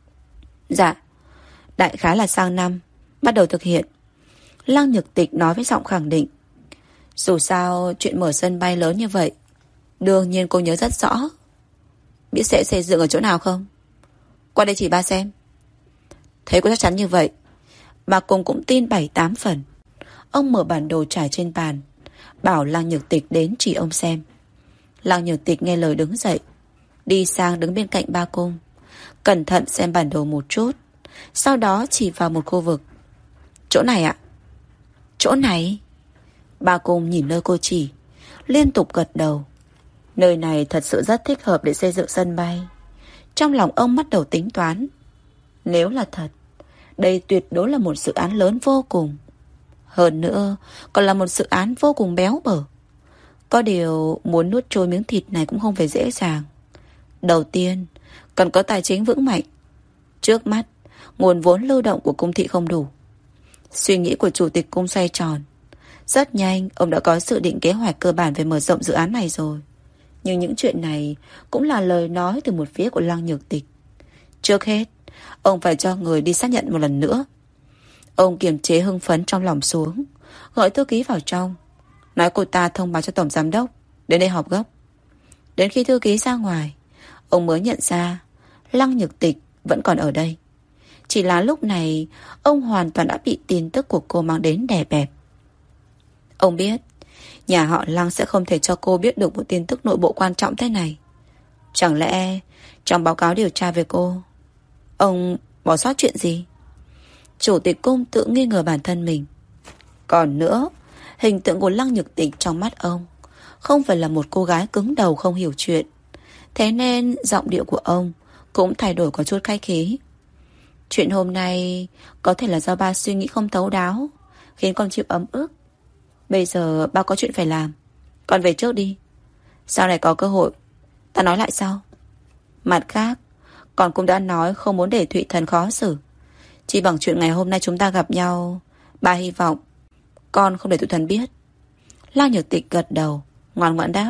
Dạ, đại khái là sang năm bắt đầu thực hiện. Lăng Nhược Tịch nói với giọng khẳng định. Dù sao chuyện mở sân bay lớn như vậy, đương nhiên cô nhớ rất rõ. Biết sẽ xây dựng ở chỗ nào không? Qua đây chỉ ba xem. Thấy cô chắc chắn như vậy, bà Cung cũng tin 7-8 phần. Ông mở bản đồ trải trên bàn, bảo Lăng Nhược Tịch đến chỉ ông xem. Lăng Nhược Tịch nghe lời đứng dậy, đi sang đứng bên cạnh ba Cung, cẩn thận xem bản đồ một chút, sau đó chỉ vào một khu vực. Chỗ này ạ. Chỗ này? Ba Cung nhìn nơi cô chỉ, liên tục gật đầu. Nơi này thật sự rất thích hợp để xây dựng sân bay. Trong lòng ông bắt đầu tính toán. Nếu là thật, đây tuyệt đối là một dự án lớn vô cùng. Hơn nữa, còn là một dự án vô cùng béo bở. Có điều muốn nuốt trôi miếng thịt này cũng không phải dễ dàng. Đầu tiên, cần có tài chính vững mạnh. Trước mắt, nguồn vốn lưu động của cung thị không đủ. Suy nghĩ của chủ tịch cung xoay tròn. Rất nhanh, ông đã có dự định kế hoạch cơ bản về mở rộng dự án này rồi. Nhưng những chuyện này cũng là lời nói từ một phía của Lăng Nhược Tịch. Trước hết, ông phải cho người đi xác nhận một lần nữa. Ông kiềm chế hưng phấn trong lòng xuống, gọi thư ký vào trong, nói cô ta thông báo cho tổng giám đốc đến đây họp gấp. Đến khi thư ký ra ngoài, ông mới nhận ra Lăng Nhược Tịch vẫn còn ở đây. Chỉ là lúc này ông hoàn toàn đã bị tin tức của cô mang đến đè bẹp. Ông biết nhà họ Lăng sẽ không thể cho cô biết được một tin tức nội bộ quan trọng thế này. Chẳng lẽ trong báo cáo điều tra về cô, ông bỏ sót chuyện gì? Chủ tịch cung tự nghi ngờ bản thân mình. Còn nữa, hình tượng của Lăng Nhược Tịch trong mắt ông không phải là một cô gái cứng đầu không hiểu chuyện. Thế nên giọng điệu của ông cũng thay đổi có chút khách khí. Chuyện hôm nay có thể là do ba suy nghĩ không thấu đáo, khiến con chịu ấm ức. Bây giờ ba có chuyện phải làm, con về trước đi. Sau này có cơ hội ta nói lại sau. Mặt khác, con cũng đã nói không muốn để Thụy Thần khó xử. Chỉ bằng chuyện ngày hôm nay chúng ta gặp nhau, ba hy vọng con không để Thụy Thần biết. Lăng Nhược Tịch gật đầu, ngoan ngoãn đáp.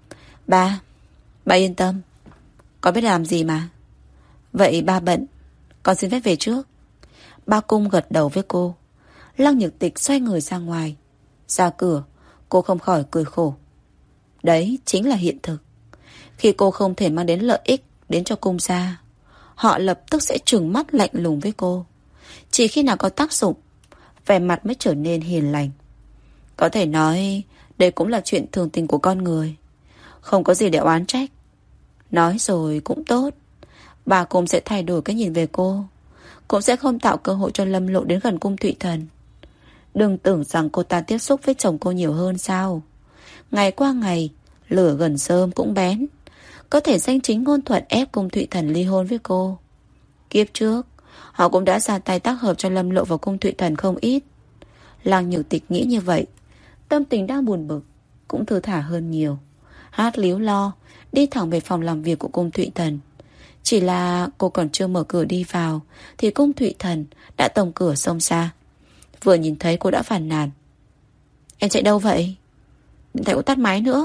Ba yên tâm, con biết làm gì mà. Vậy ba bận, con xin phép về trước. Ba Cung gật đầu với cô. Lăng Nhược Tịch xoay người ra ngoài. Ra cửa, cô không khỏi cười khổ. Đấy chính là hiện thực. Khi cô không thể mang đến lợi ích đến cho cung gia, họ lập tức sẽ trừng mắt lạnh lùng với cô. Chỉ khi nào có tác dụng, vẻ mặt mới trở nên hiền lành. Có thể nói đây cũng là chuyện thường tình của con người, không có gì để oán trách. Nói rồi cũng tốt, bà cũng sẽ thay đổi cái nhìn về cô, cũng sẽ không tạo cơ hội cho Lâm Lộ đến gần cung Thụy Thần. Đừng tưởng rằng cô ta tiếp xúc với chồng cô nhiều hơn sao. Ngày qua ngày, lửa gần rơm cũng bén. Có thể danh chính ngôn thuận ép cung Thụy Thần ly hôn với cô. Kiếp trước, họ cũng đã ra tay tác hợp cho Lâm Lộ và cung Thụy Thần không ít. Lăng Nhược Tịch nghĩ như vậy, tâm tình đang buồn bực cũng thư thả hơn nhiều. Hát líu lo, đi thẳng về phòng làm việc của cung Thụy Thần. Chỉ là cô còn chưa mở cửa đi vào thì cung Thụy Thần đã tổng cửa xông ra. Vừa nhìn thấy cô đã phàn nàn. Em chạy đâu vậy? Điện thoại cũng tắt máy nữa.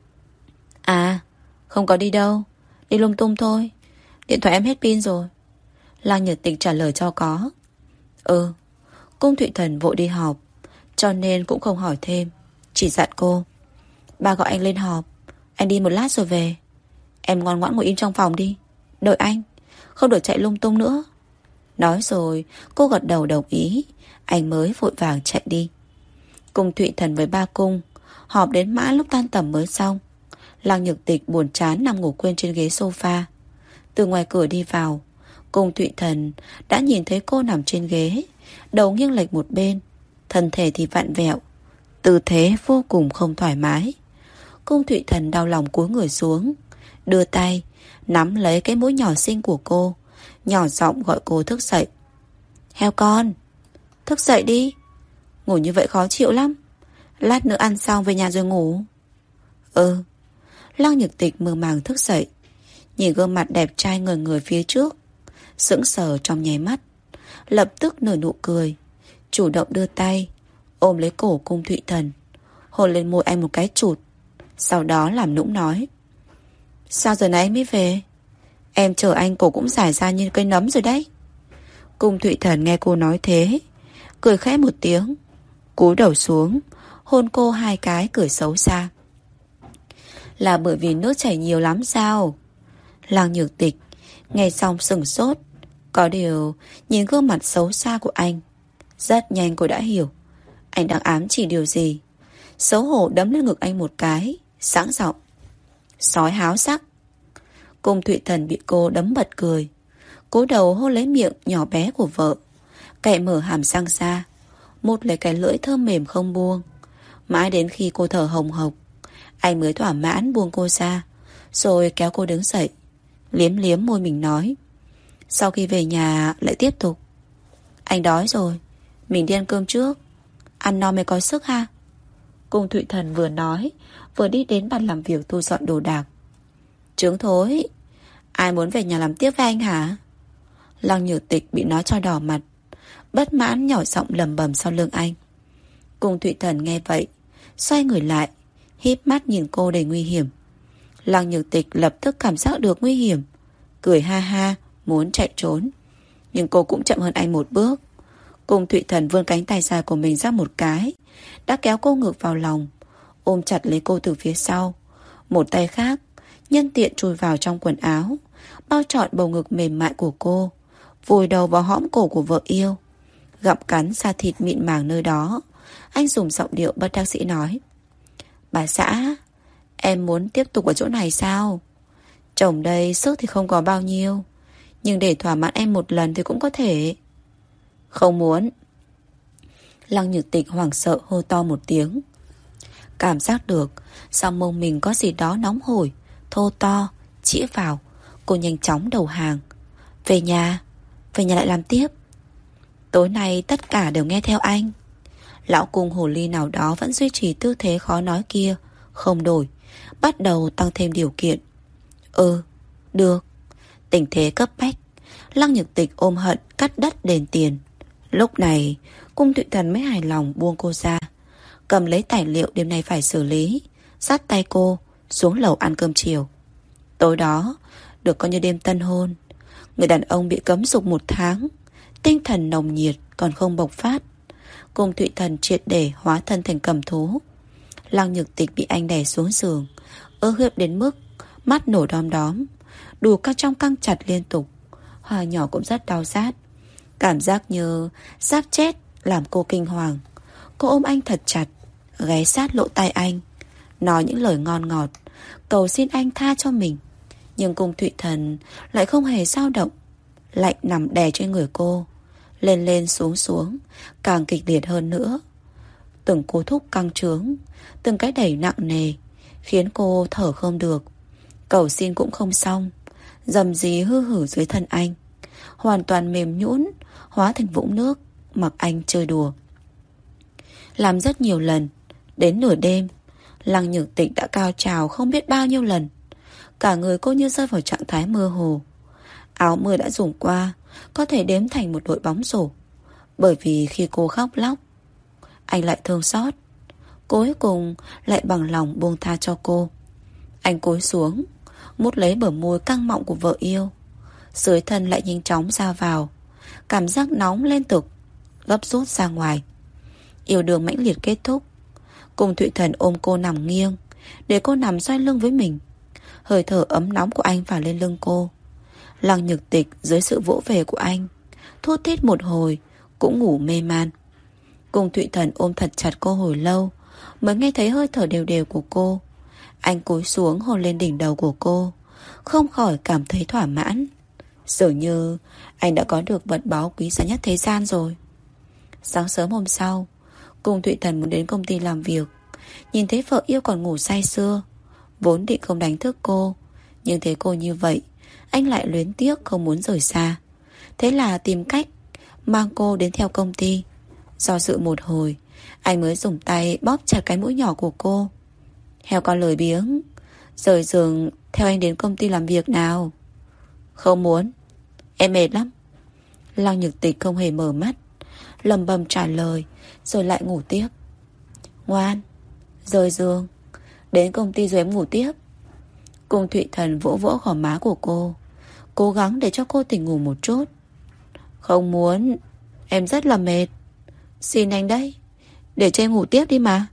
À, không có đi đâu, đi lung tung thôi. Điện thoại em hết pin rồi. Lăng Nhược Tịch trả lời cho có. Cung Thụy Thần vội đi họp, cho nên cũng không hỏi thêm, chỉ dặn cô. Ba gọi anh lên họp, anh đi một lát rồi về. Em ngoan ngoãn ngồi im trong phòng đi, đợi anh, không được chạy lung tung nữa. Nói rồi cô gật đầu đồng ý. Anh mới vội vàng chạy đi. Cung Thụy Thần với ba Cung họp đến mãi lúc tan tầm mới xong. Lăng Nhược Tịch buồn chán nằm ngủ quên trên ghế sofa. Từ ngoài cửa đi vào, Cung Thụy Thần đã nhìn thấy cô nằm trên ghế, đầu nghiêng lệch một bên, thân thể thì vặn vẹo, tư thế vô cùng không thoải mái. Cung Thụy Thần đau lòng cúi người xuống, đưa tay nắm lấy cái mũi nhỏ xinh của cô, nhỏ giọng gọi cô thức dậy. Heo con, thức dậy đi. Ngủ như vậy khó chịu lắm. Lát nữa ăn xong về nhà rồi ngủ. Ừ. Lăng Nhược Tịch mơ màng thức dậy, nhìn gương mặt đẹp trai ngời người phía trước, sững sờ trong nháy mắt, lập tức nở nụ cười, chủ động đưa tay ôm lấy cổ Cung Thụy Thần, hôn lên môi anh một cái chụt. Sau đó làm nũng nói: Sao giờ này anh mới về? Em chờ anh cổ cũng dài ra như cây nấm rồi đấy. Cung Thụy Thần nghe cô nói thế, cười khẽ một tiếng, cúi đầu xuống hôn cô 2 cái, cười xấu xa. Là bởi vì nước chảy nhiều lắm sao? Lăng Nhược Tịch nghe xong sửng sốt. Có điều nhìn gương mặt xấu xa của anh, rất nhanh cô đã hiểu anh đang ám chỉ điều gì. Xấu hổ đấm lên ngực anh một cái, sẵn giọng: Sói háo sắc. Cung Thụy Thần bị cô đấm bật cười, cúi đầu hôn lấy miệng nhỏ bé của vợ, cạy mở hàm răng ra, mút lấy cái lưỡi thơm mềm không buông. Mãi đến khi cô thở hồng hộc, anh mới thỏa mãn buông cô ra, rồi kéo cô đứng dậy, liếm liếm môi mình nói: Sau khi về nhà lại tiếp tục. Anh đói rồi, mình đi ăn cơm trước, ăn no mới có sức ha. Cung Thụy Thần vừa nói vừa đi đến bàn làm việc thu dọn đồ đạc. Chướng thối, ai muốn về nhà làm tiếp với anh hả? Lăng Nhược Tịch bị nói cho đỏ mặt, bất mãn nhỏ giọng lầm bầm sau lưng anh. Cung Thụy Thần nghe vậy, xoay người lại, híp mắt nhìn cô đầy nguy hiểm. Lăng Nhược Tịch lập tức cảm giác được nguy hiểm, cười ha ha muốn chạy trốn, nhưng cô cũng chậm hơn anh một bước. Cung Thụy Thần vươn cánh tay dài của mình ra một cái, đã kéo cô ngược vào lòng, ôm chặt lấy cô từ phía sau. Một tay khác nhân tiện chui vào trong quần áo, bao trọn bầu ngực mềm mại của cô, vùi đầu vào hõm cổ của vợ yêu, gặm cắn da thịt mịn màng nơi đó. Anh dùng giọng điệu bất đắc dĩ nói: Bà xã, em muốn tiếp tục ở chỗ này sao? Chồng đây sức thì không có bao nhiêu, nhưng để thỏa mãn em một lần thì cũng có thể. Không muốn. Lăng Nhược Tịch hoảng sợ hô to một tiếng. Cảm giác được sau mông mình có gì đó nóng hổi, thô to chĩa vào, cô nhanh chóng đầu hàng. Về nhà lại làm tiếp. Tối nay tất cả đều nghe theo anh. Lão cung hồ ly nào đó vẫn duy trì tư thế khó nói kia, không đổi, bắt đầu tăng thêm điều kiện. Được. Tình thế cấp bách, Lăng Nhược Tịch ôm hận cắt đất đền tiền. Lúc này Cung Thụy Thần mới hài lòng buông cô ra, cầm lấy tài liệu đêm nay phải xử lý, dắt tay cô xuống lầu ăn cơm chiều. Tối đó được coi như đêm tân hôn. Người đàn ông bị cấm dục 1 tháng, tinh thần nồng nhiệt còn không bộc phát. Cung Thụy Thần triệt để hóa thân thành cầm thú. Lăng Nhược Tịch bị anh đè xuống giường, ơ hiếp đến mức mắt nổ đom đóm, đủ các trong căng chặt liên tục. Hoa nhỏ cũng rất đau rát, cảm giác như sắp chết làm cô kinh hoàng. Cô ôm anh thật chặt, ghé sát lỗ tai anh, nói những lời ngon ngọt, cầu xin anh tha cho mình. Nhưng Cung Thụy Thần lại không hề dao động, lạnh nằm đè trên người cô, lên lên xuống xuống, càng kịch liệt hơn nữa. Từng cú thúc căng trướng, từng cái đẩy nặng nề, khiến cô thở không được, cầu xin cũng không xong, dầm dí hư hử dưới thân anh, hoàn toàn mềm nhũn, hóa thành vũng nước, mặc anh chơi đùa. Làm rất nhiều lần, đến nửa đêm, Lăng Nhược Tịch đã cao trào không biết bao nhiêu lần. Cả người cô như rơi vào trạng thái mơ hồ. Áo mưa đã dùng qua, có thể đếm thành một đội bóng rổ. Bởi vì khi cô khóc lóc, anh lại thương xót, cuối cùng lại bằng lòng buông tha cho cô. Anh cúi xuống, mút lấy bờ môi căng mọng của vợ yêu, dưới thân lại nhanh chóng ra vào, cảm giác nóng liên tục gấp rút ra ngoài. Yêu đương mãnh liệt kết thúc. Cung Thụy Thần ôm cô nằm nghiêng, để cô nằm xoay lưng với mình. Hơi thở ấm nóng của anh phả lên lưng cô. Lăng Nhược Tịch dưới sự vỗ về của anh thút thít một hồi, cũng ngủ mê man. Cung Thụy Thần ôm thật chặt cô hồi lâu, mới nghe thấy hơi thở đều đều của cô. Anh cúi xuống hôn lên đỉnh đầu của cô, không khỏi cảm thấy thỏa mãn. Dường như anh đã có được vật báu quý giá nhất thế gian rồi. Sáng sớm hôm sau, Cung Thụy Thần muốn đến công ty làm việc, nhìn thấy vợ yêu còn ngủ say sưa, vốn định không đánh thức cô, nhưng thấy cô như vậy, anh lại luyến tiếc không muốn rời xa. Thế là tìm cách mang cô đến theo công ty. Do dự một hồi, anh mới dùng tay bóp chặt cái mũi nhỏ của cô. Heo con lười biếng, rời giường theo anh đến công ty làm việc nào. Không muốn, em mệt lắm. Lăng Nhược Tịch không hề mở mắt, lầm bầm trả lời, rồi lại ngủ tiếp. Ngoan, rời giường, đến công ty rồi em ngủ tiếp. Cung Thụy Thần vỗ vỗ gò má của cô, cố gắng để cho cô tỉnh ngủ một chút. Không muốn, em rất là mệt. Xin anh đấy, để cho em ngủ tiếp đi mà.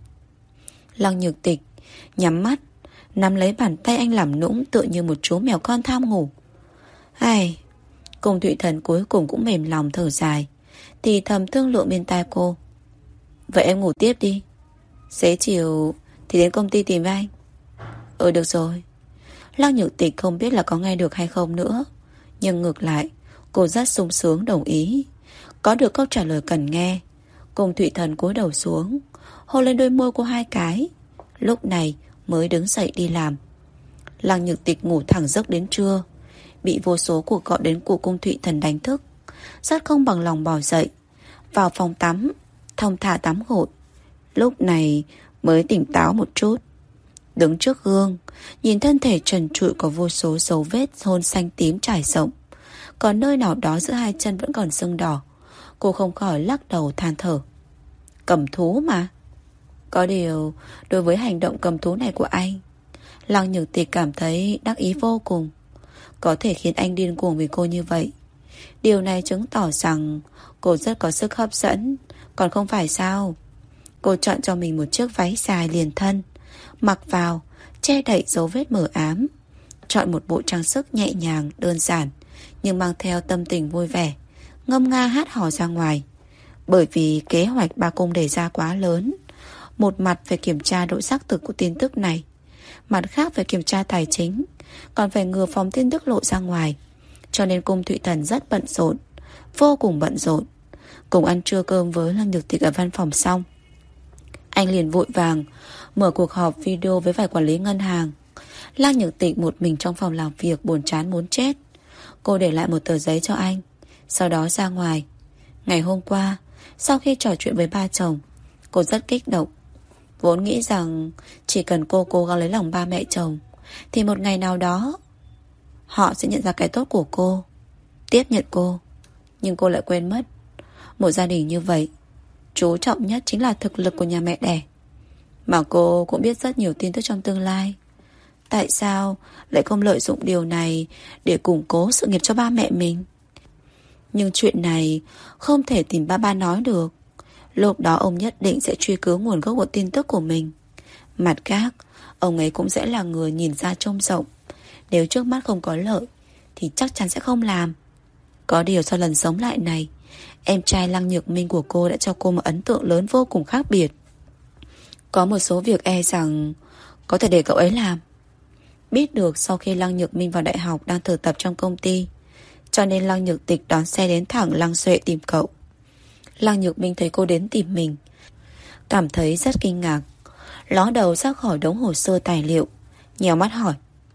Lăng Nhược Tịch nhắm mắt, nắm lấy bàn tay anh làm nũng, tựa như một chú mèo con tham ngủ. Ai, Cung Thụy Thần cuối cùng cũng mềm lòng thở dài, thì thầm thương lượng bên tai cô. Vậy em ngủ tiếp đi, xế chiều thì đến công ty tìm anh. Được rồi. Lăng Nhược Tịch không biết là có nghe được hay không nữa, nhưng ngược lại cô rất sung sướng đồng ý. Có được câu trả lời cần nghe, Cung Thụy Thần cúi đầu xuống, hôn lên đôi môi cô 2 cái, lúc này mới đứng dậy đi làm. Lăng Nhược Tịch ngủ thẳng giấc đến trưa, bị vô số cuộc gọi đến của Cung Thụy Thần đánh thức, rất không bằng lòng bò dậy, vào phòng tắm, thong thả tắm gội. Lúc này mới tỉnh táo một chút. Đứng trước gương, nhìn thân thể trần trụi có vô số dấu vết hôn xanh tím trải rộng, còn nơi nào đó giữa 2 chân vẫn còn sưng đỏ. Cô không khỏi lắc đầu than thở. Cầm thú mà. Có điều, đối với hành động cầm thú này của anh, Lăng Nhược Tịch cảm thấy đắc ý vô cùng. Có thể khiến anh điên cuồng vì cô như vậy, điều này chứng tỏ rằng cô rất có sức hấp dẫn, còn không phải sao? Cô chọn cho mình một chiếc váy dài liền thân, mặc vào che đậy dấu vết mờ ám, chọn một bộ trang sức nhẹ nhàng đơn giản nhưng mang theo tâm tình vui vẻ, ngâm nga hát hò ra ngoài. Bởi vì kế hoạch ba cung đề ra quá lớn, một mặt phải kiểm tra độ xác thực của tin tức này, mặt khác phải kiểm tra tài chính, còn phải ngừa phòng tin tức lộ ra ngoài. Cho nên Cung Thụy Thần rất bận rộn, vô cùng bận rộn. Cùng ăn trưa cơm với Lăng Nhược Tịch ở văn phòng xong, anh liền vội vàng mở cuộc họp video với vài quản lý ngân hàng. Lăng Nhược Tịch một mình trong phòng làm việc buồn chán muốn chết. Cô để lại một tờ giấy cho anh, sau đó ra ngoài. Ngày hôm qua, sau khi trò chuyện với ba chồng, cô rất kích động. Vốn nghĩ rằng chỉ cần cô cố gắng lấy lòng ba mẹ chồng, thì một ngày nào đó họ sẽ nhận ra cái tốt của cô, tiếp nhận cô. Nhưng cô lại quên mất, một gia đình như vậy, chú trọng nhất chính là thực lực của nhà mẹ đẻ. Mà cô cũng biết rất nhiều tin tức trong tương lai. Tại sao lại không lợi dụng điều này để củng cố sự nghiệp cho ba mẹ mình? Nhưng chuyện này không thể tìm ba nói được. Lúc đó ông nhất định sẽ truy cứu nguồn gốc của tin tức của mình. Mặt khác, ông ấy cũng sẽ là người nhìn ra trông rộng. Nếu trước mắt không có lợi thì chắc chắn sẽ không làm. Có điều sau lần sống lại này, em trai Lăng Nhược Minh của cô đã cho cô một ấn tượng lớn vô cùng khác biệt. Có một số việc e rằng có thể để cậu ấy làm. Biết được sau khi Lăng Nhược Minh vào đại học đang thực tập trong công ty, cho nên Lăng Nhược Tịch đón xe đến thẳng Lăng Xuệ tìm cậu. Lăng Nhược Minh thấy cô đến tìm mình, cảm thấy rất kinh ngạc, ló đầu ra khỏi đống hồ sơ tài liệu, nhèo mắt hỏi: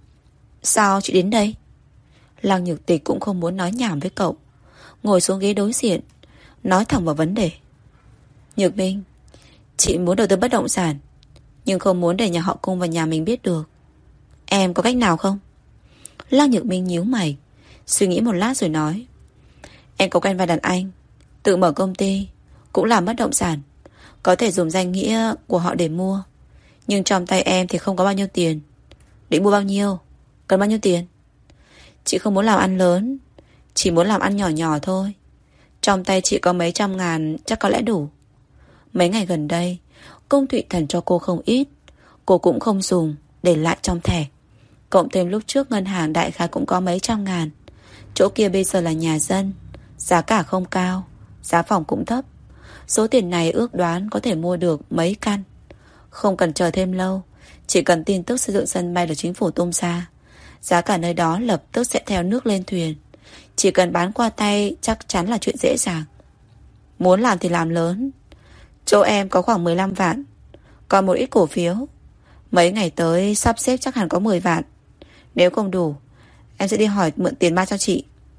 Sao chị đến đây? Lăng Nhược Tịch cũng không muốn nói nhảm với cậu, ngồi xuống ghế đối diện, nói thẳng vào vấn đề. Nhược Minh, chị muốn đầu tư bất động sản, nhưng không muốn để nhà họ Cung và nhà mình biết được. Em có cách nào không? Lăng Nhược Minh nhíu mày, suy nghĩ một lát rồi nói: Em có quen vài đàn anh tự mở công ty, cũng làm bất động sản, có thể dùng danh nghĩa của họ để mua. Nhưng trong tay em thì không có bao nhiêu tiền. Định mua bao nhiêu? Cần bao nhiêu tiền? Chị không muốn làm ăn lớn, chỉ muốn làm ăn nhỏ nhỏ thôi. Trong tay chị có mấy trăm ngàn chắc có lẽ đủ. Mấy ngày gần đây Cung Thụy Thần cho cô không ít, cô cũng không dùng, để lại trong thẻ. Cộng thêm lúc trước ngân hàng đại khái cũng có mấy trăm ngàn. Chỗ kia bây giờ là nhà dân, giá cả không cao, giá phòng cũng thấp. Số tiền này ước đoán có thể mua được mấy căn. Không cần chờ thêm lâu, chỉ cần tin tức xây dựng sân bay được chính phủ tung ra, giá cả nơi đó lập tức sẽ theo nước lên thuyền. Chỉ cần bán qua tay chắc chắn là chuyện dễ dàng. Muốn làm thì làm lớn. Chỗ em có khoảng 15 vạn, còn một ít cổ phiếu. Mấy ngày tới sắp xếp chắc hẳn có 10 vạn. Nếu không đủ, em sẽ đi hỏi mượn tiền ba cho chị.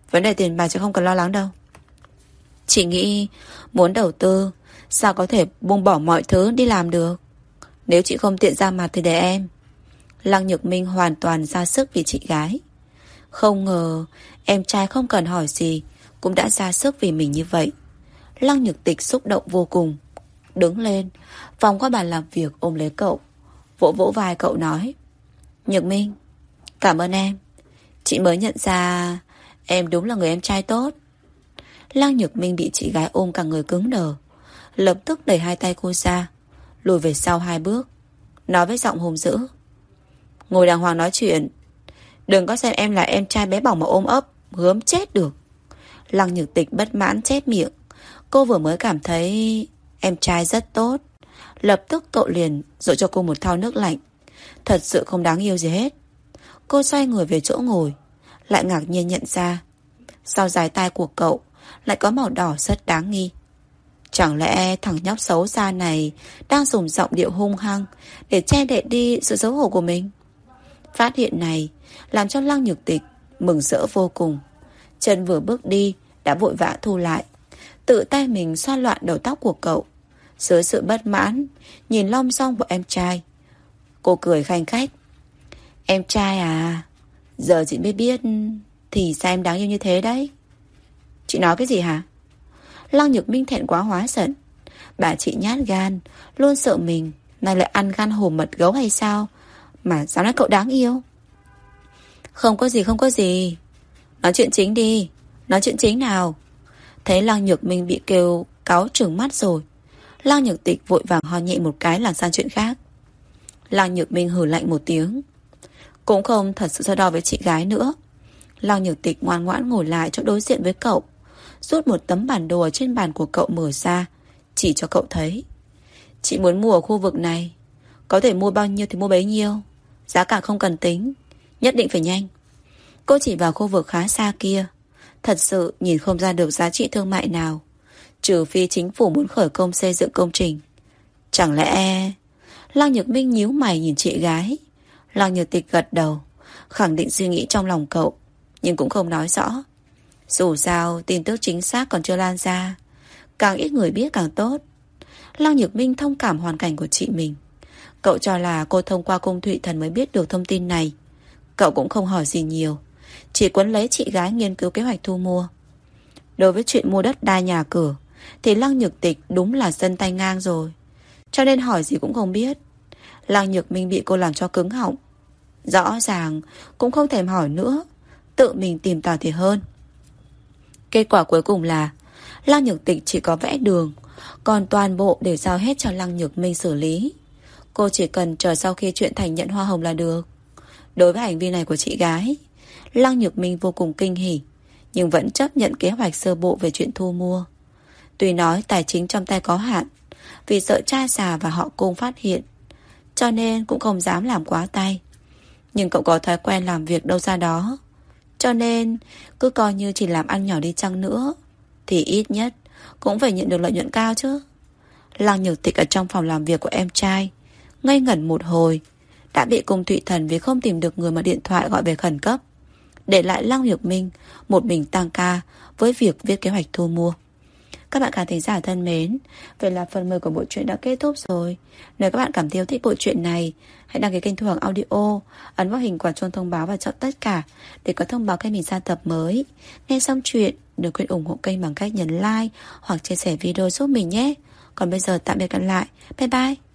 Vấn đề tiền bạc chị không cần lo lắng đâu. Chị nghĩ muốn đầu tư, sao có thể buông bỏ mọi thứ đi làm được? Nếu chị không tiện ra mặt thì để em. Lăng Nhược Minh hoàn toàn ra sức vì chị gái. Không ngờ em trai không cần hỏi gì cũng đã ra sức vì mình như vậy. Lăng Nhược Tịch xúc động vô cùng, đứng lên, vòng qua bàn làm việc ôm lấy cậu, vỗ vỗ vai cậu nói: Nhược Minh, cảm ơn em. Chị mới nhận ra em đúng là người em trai tốt. Lăng Nhược Minh bị chị gái ôm cả người cứng đờ, lập tức đẩy hai tay cô ra, lùi về sau 2 bước, nói với giọng hùng dữ: Ngồi đàng hoàng nói chuyện, đừng có xem em là em trai bé bỏng mà ôm ấp, gớm chết được. Lăng Nhược Tịch bất mãn chép miệng. Cô vừa mới cảm thấy em trai rất tốt, lập tức cậu liền dội cho cô một thau nước lạnh. Thật sự không đáng yêu gì hết. Cô xoay người về chỗ ngồi, lại ngạc nhiên nhận ra sau dái tai của cậu lại có màu đỏ rất đáng nghi. Chẳng lẽ thằng nhóc xấu xa này đang dùng giọng điệu hung hăng để che đậy đi sự xấu hổ của mình? Phát hiện này làm cho Lăng Nhược Tịch mừng rỡ vô cùng. Chân vừa bước đi đã vội vã thu lại, tự tay mình xoa loạn đầu tóc của cậu. Dưới sự bất mãn nhìn lom song của em trai, cô cười khanh khách: Em trai à, giờ chị mới biết thì sao em đáng yêu như thế đấy. Chị nói cái gì hả? Lăng Nhược Minh thẹn quá hóa giận. Bà chị nhát gan, luôn sợ mình nay lại ăn gan hổ mật gấu hay sao mà dám nói cậu đáng yêu. Không có gì, không có gì. Nói chuyện chính đi, nói chuyện chính nào. Thấy Lăng Nhược Minh bị kêu cáu trừng mắt rồi, Lăng Nhược Tịch vội vàng ho nhẹ một cái làm sang chuyện khác. Lăng Nhược Minh hừ lạnh một tiếng, cũng không thật sự so đo với chị gái nữa. Lăng Nhược Tịch ngoan ngoãn ngồi lại chỗ đối diện với cậu, rút một tấm bản đồ trên bàn của cậu mở ra, chỉ cho cậu thấy: Chị muốn mua ở khu vực này, có thể mua bao nhiêu thì mua bấy nhiêu, giá cả không cần tính, nhất định phải nhanh. Cô chỉ vào khu vực khá xa kia, thật sự nhìn không ra được giá trị thương mại nào, trừ phi chính phủ muốn khởi công xây dựng công trình. Chẳng lẽ... Lăng Nhược Minh nhíu mày nhìn chị gái. Lăng Nhược Tịch gật đầu, khẳng định suy nghĩ trong lòng cậu, nhưng cũng không nói rõ. Dù sao tin tức chính xác còn chưa lan ra, càng ít người biết càng tốt. Lăng Nhược Minh thông cảm hoàn cảnh của chị mình. Cậu cho là cô thông qua cung Thụy Thần mới biết được thông tin này. Cậu cũng không hỏi gì nhiều, chỉ quấn lấy chị gái nghiên cứu kế hoạch thu mua. Đối với chuyện mua đất đai nhà cửa thì Lăng Nhược Tịch đúng là dân tay ngang rồi, cho nên hỏi gì cũng không biết. Lăng Nhược Minh bị cô làm cho cứng họng, rõ ràng cũng không thèm hỏi nữa, tự mình tìm tòi thì hơn. Kết quả cuối cùng là Lăng Nhược Tịch chỉ có vẽ đường, còn toàn bộ đều giao hết cho Lăng Nhược Minh xử lý. Cô chỉ cần chờ sau khi chuyện thành nhận hoa hồng là được. Đối với hành vi này của chị gái, Lăng Nhược Minh vô cùng kinh hỉ, nhưng vẫn chấp nhận kế hoạch sơ bộ về chuyện thu mua. Tuy nói tài chính trong tay có hạn, vì sợ cha già và họ Cung phát hiện, cho nên cũng không dám làm quá tay. Nhưng cậu có thói quen làm việc đâu ra đó, cho nên cứ coi như chỉ làm ăn nhỏ đi chăng nữa thì ít nhất cũng phải nhận được lợi nhuận cao chứ. Lăng Nhược Tịch ở trong phòng làm việc của em trai ngây ngẩn một hồi, đã bị Cung Thụy Thần vì không tìm được người mà điện thoại gọi về khẩn cấp, để lại Lăng Nhược Minh một mình tăng ca với việc viết kế hoạch thu mua. Các bạn khán thính giả thân mến, vậy là phần 10 của bộ truyện đã kết thúc rồi. Nếu các bạn cảm thấy yêu thích bộ truyện này, hãy đăng ký kênh Thu Hằng Audio, ấn vào hình quả chuông thông báo và chọn tất cả để có thông báo khi mình ra tập mới. Nghe xong chuyện, đừng quên ủng hộ kênh bằng cách nhấn like hoặc chia sẻ video giúp mình nhé. Còn bây giờ tạm biệt, gặp lại. Bye bye.